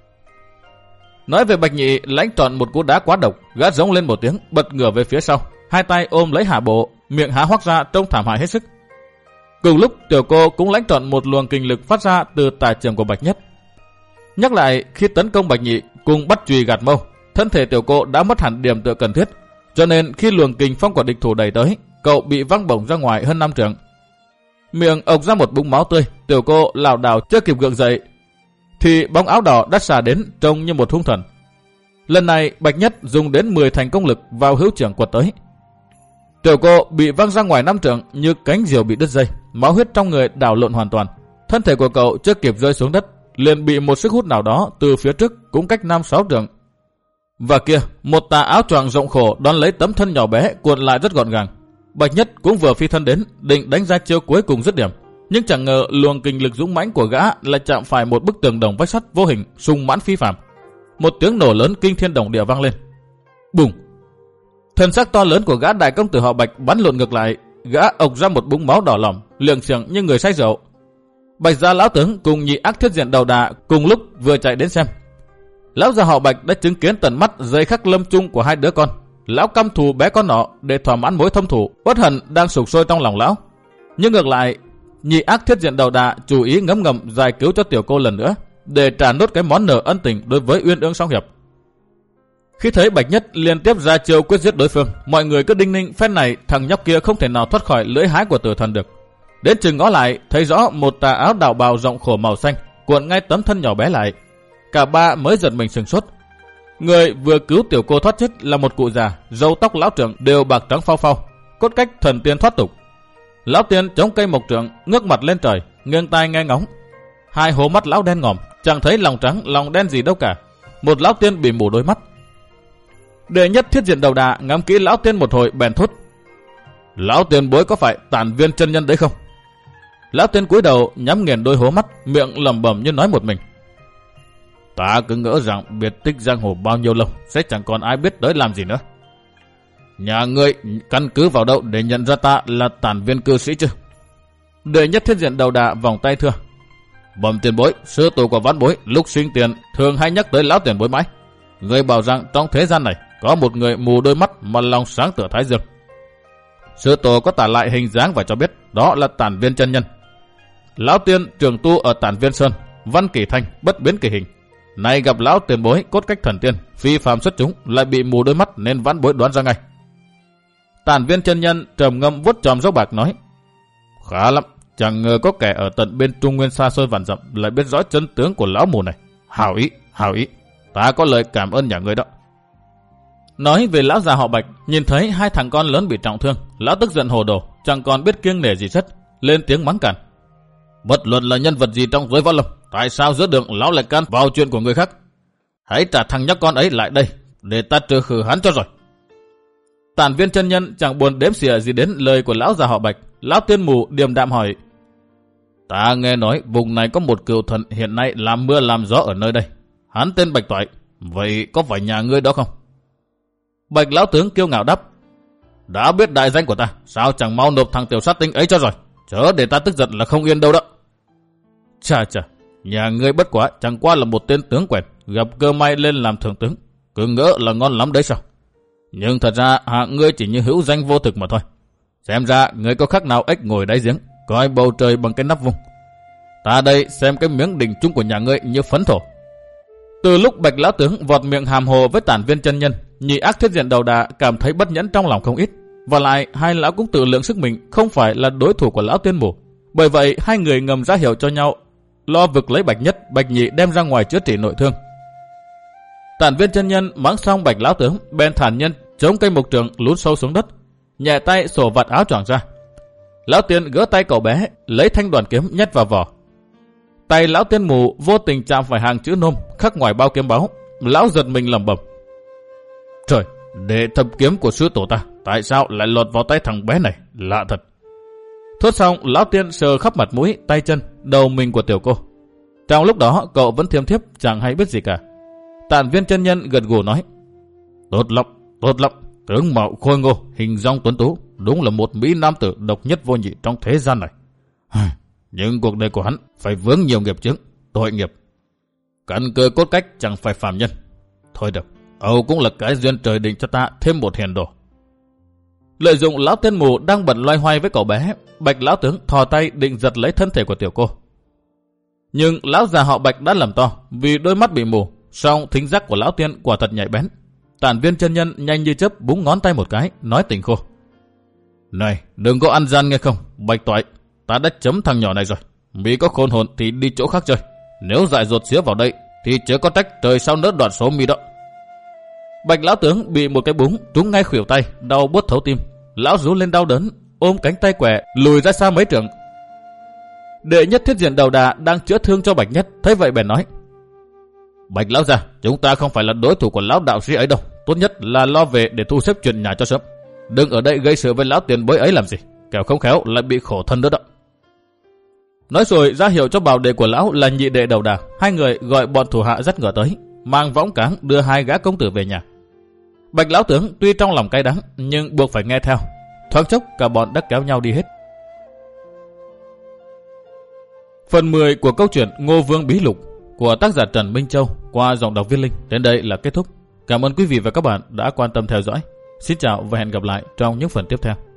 Nói về Bạch Nhị, lãnh trọn một cú đá quá độc, gã giống lên một tiếng, bật ngửa về phía sau, hai tay ôm lấy hạ bộ, miệng há hoác ra trông thảm hại hết sức. Cùng lúc tiểu cô cũng lãnh trọn một luồng kinh lực phát ra từ tà trường của Bạch Nhất. Nhắc lại, khi tấn công Bạch Nhị cùng bắt chùy gạt mâu, thân thể tiểu cô đã mất hẳn điểm tựa cần thiết, cho nên khi luồng kình phong của địch thủ đẩy tới, cậu bị văng bổng ra ngoài hơn năm trượng. Miệng ộc ra một búng máu tươi, tiểu cô lảo đảo chưa kịp gượng dậy, thì bóng áo đỏ đắt xà đến trông như một hung thần. Lần này Bạch Nhất dùng đến mười thành công lực vào hữu trưởng quật tới. Tiểu cô bị văng ra ngoài năm trượng như cánh diều bị đứt dây, máu huyết trong người đảo lộn hoàn toàn. Thân thể của cậu chưa kịp rơi xuống đất, liền bị một sức hút nào đó từ phía trước cũng cách năm sáu trượng. Và kia, một tà áo choàng rộng khổ đón lấy tấm thân nhỏ bé cuộn lại rất gọn gàng. Bạch Nhất cũng vừa phi thân đến, định đánh ra chiêu cuối cùng dứt điểm, nhưng chẳng ngờ luồng kinh lực dũng mãnh của gã lại chạm phải một bức tường đồng vách sắt vô hình sung mãn phi phàm. Một tiếng nổ lớn kinh thiên động địa vang lên. Bùng! Thân xác to lớn của gã đại công tử họ Bạch bắn lộn ngược lại, gã ộc ra một búng máu đỏ lòm, liệng xiềng như người say rượu. Bạch gia lão tướng cùng nhị ác thiết diện đầu đà cùng lúc vừa chạy đến xem. Lão già họ Bạch đã chứng kiến tận mắt giây khắc lâm chung của hai đứa con. Lão căm thù bé con nọ để thỏa mãn mối thâm thù uất hận đang sục sôi trong lòng lão. Nhưng ngược lại, nhị ác thiết diện đầu đà chủ ý ngấm ngầm giải cứu cho tiểu cô lần nữa, để trả nốt cái món nợ ân tình đối với Uyên Ương Song Hiệp. Khi thấy Bạch Nhất liên tiếp ra chiêu quyết giết đối phương, mọi người cứ đinh ninh phen này thằng nhóc kia không thể nào thoát khỏi lưỡi hái của tử thần được. Đến chừng ngó lại, thấy rõ một tà áo đạo bào rộng khổ màu xanh cuộn ngay tấm thân nhỏ bé lại. Cả ba mới giật mình sửng sốt. Người vừa cứu tiểu cô thoát chết là một cụ già, râu tóc lão trưởng đều bạc trắng phau phau, cốt cách thần tiên thoát tục. Lão tiên chống cây mộc trượng, ngước mặt lên trời, nghiêng tai nghe ngóng. Hai hố mắt lão đen ngòm, chẳng thấy lòng trắng lòng đen gì đâu cả. Một lão tiên bị mù đôi mắt. Đệ Nhất thiết diện đầu đà ngắm kỹ lão tiên một hồi bèn thốt: Lão tiền bối có phải Tản Viên chân nhân đấy không? Lão tiên cúi đầu nhắm nghiền đôi hố mắt, miệng lẩm bẩm như nói một mình: Ta cứ ngỡ rằng biệt tích giang hồ bao nhiêu lâu sẽ chẳng còn ai biết tới làm gì nữa. Nhà ngươi căn cứ vào đâu để nhận ra ta là Tản Viên cư sĩ chứ? Đệ Nhất thiết diện đầu đà vòng tay thưa: Bẩm tiền bối, sư tổ của vãn bối lúc sinh tiền thường hay nhắc tới lão tiền bối mãi. Người bảo rằng trong thế gian này có một người mù đôi mắt mà lòng sáng tựa thái dương. Sư tổ có tả lại hình dáng và cho biết đó là Tản Viên chân nhân. Lão tiên trường tu ở Tản Viên Sơn, văn kỳ thanh, bất biến kỳ hình. Nay gặp lão tiền bối cốt cách thần tiên, phi phàm xuất chúng, lại bị mù đôi mắt nên vãn bối đoán ra ngay. Tản Viên chân nhân trầm ngâm vuốt chòm râu bạc nói: Khá lắm, chẳng ngờ có kẻ ở tận bên Trung Nguyên xa xôi vạn dặm lại biết rõ chân tướng của lão mù này. Hảo ý, hảo ý, ta có lời cảm ơn nhà ngươi đó. Nói về lão già họ Bạch, nhìn thấy hai thằng con lớn bị trọng thương, lão tức giận hồ đồ, chẳng còn biết kiêng nể gì hết, lên tiếng mắng càn: Bất luận là nhân vật gì trong giới võ lâm, tại sao giữa đường lão lại can vào chuyện của người khác? Hãy trả thằng nhóc con ấy lại đây, để ta trừ khử hắn cho rồi. Tản Viên chân nhân chẳng buồn đếm xỉa gì đến lời của lão già họ Bạch. Lão tiên mù điềm đạm hỏi: Ta nghe nói vùng này có một cừu thần hiện nay làm mưa làm gió ở nơi đây. Hắn tên Bạch Toại, vậy có phải nhà ngươi đó không? Bạch lão tướng kiêu ngạo đáp: Đã biết đại danh của ta, sao chẳng mau nộp thằng tiểu sát tinh ấy cho rồi, chớ để ta tức giận là không yên đâu đó. Chà chà, nhà ngươi bất quá chẳng qua là một tên tướng quèn, gặp cơ may lên làm thượng tướng, cứ ngỡ là ngon lắm đấy sao? Nhưng thật ra hạng ngươi chỉ như hữu danh vô thực mà thôi. Xem ra người có khác nào ếch ngồi đáy giếng, coi bầu trời bằng cái nắp vung. Ta đây xem cái miếng đình chung của nhà ngươi như phấn thổ. Từ lúc Bạch lão tướng vọt miệng hàm hồ với Tản Viên chân nhân, nhị ác thiết diện đầu đà cảm thấy bất nhẫn trong lòng không ít. Và lại hai lão cũng tự lượng sức mình không phải là đối thủ của lão tiên mù. Bởi vậy hai người ngầm ra hiệu cho nhau, lo vực lấy Bạch nhất, Bạch nhị đem ra ngoài chữa trị nội thương. Tản Viên chân nhân mắng xong Bạch lão tướng, bèn thản nhân chống cây mục trường lún sâu xuống đất, nhẹ tay sổ vạt áo choàng ra. Lão tiên gỡ tay cậu bé, lấy thanh đoàn kiếm nhét vào vỏ. Tay lão tiên mù vô tình chạm phải hàng chữ nôm khắc ngoài bao kiếm báo. Lão giật mình lẩm bẩm: Trời, để thập kiếm của sư tổ ta, tại sao lại lọt vào tay thằng bé này, lạ thật. Thốt xong, lão tiên sờ khắp mặt mũi, tay chân, đầu mình của tiểu cô. Trong lúc đó cậu vẫn thiêm thiếp chẳng hay biết gì cả. Tản Viên chân nhân gật gù nói: Tốt lắm, tốt lắm, tướng mạo khôi ngô, hình dong tuấn tú, đúng là một mỹ nam tử độc nhất vô nhị trong thế gian này. Nhưng cuộc đời của hắn phải vướng nhiều nghiệp chướng, tội nghiệp. Căn cơ cốt cách chẳng phải phàm nhân. Thôi được, Âu cũng là cái duyên trời định cho ta thêm một hiền đồ. Lợi dụng lão tiên mù đang bận loay hoay với cậu bé, Bạch lão tướng thò tay định giật lấy thân thể của tiểu cô. Nhưng lão già họ Bạch đã lầm to vì đôi mắt bị mù, song thính giác của lão tiên quả thật nhạy bén. Tản Viên chân nhân nhanh như chớp búng ngón tay một cái, nói tình khô: Này, đừng có ăn gian nghe không, Bạch toại, ta đã chấm thằng nhỏ này rồi. Mỹ có khôn hồn thì đi chỗ khác chơi. Nếu dại dột xía vào đây thì chớ có trách trời sau nỡ đoạn số mi đó. Bạch lão tướng bị một cái búng trúng ngay khuỷu tay, đau buốt thấu tim. Lão rú lên đau đớn, ôm cánh tay quẻ lùi ra xa mấy trượng. Đệ nhất thiết diện đầu đà đang chữa thương cho Bạch nhất, thấy vậy bèn nói: Bạch lão gia, chúng ta không phải là đối thủ của lão đạo sĩ ấy đâu. Tốt nhất là lo về để thu xếp chuyện nhà cho sớm. Đừng ở đây gây sự với lão tiền bối ấy làm gì, kẻo không khéo lại bị khổ thân nữa đó. Nói rồi ra hiệu cho bảo đệ của lão là nhị đệ đầu đà. Hai người gọi bọn thủ hạ dắt ngựa tới, mang võng cáng đưa hai gã công tử về nhà. Bạch lão tướng tuy trong lòng cay đắng nhưng buộc phải nghe theo. Thoáng chốc cả bọn đã kéo nhau đi hết. Phần mười của câu chuyện Ngô Vương Bí Lục của tác giả Trần Minh Châu qua giọng đọc Viết Linh đến đây là kết thúc. Cảm ơn quý vị và các bạn đã quan tâm theo dõi. Xin chào và hẹn gặp lại trong những phần tiếp theo.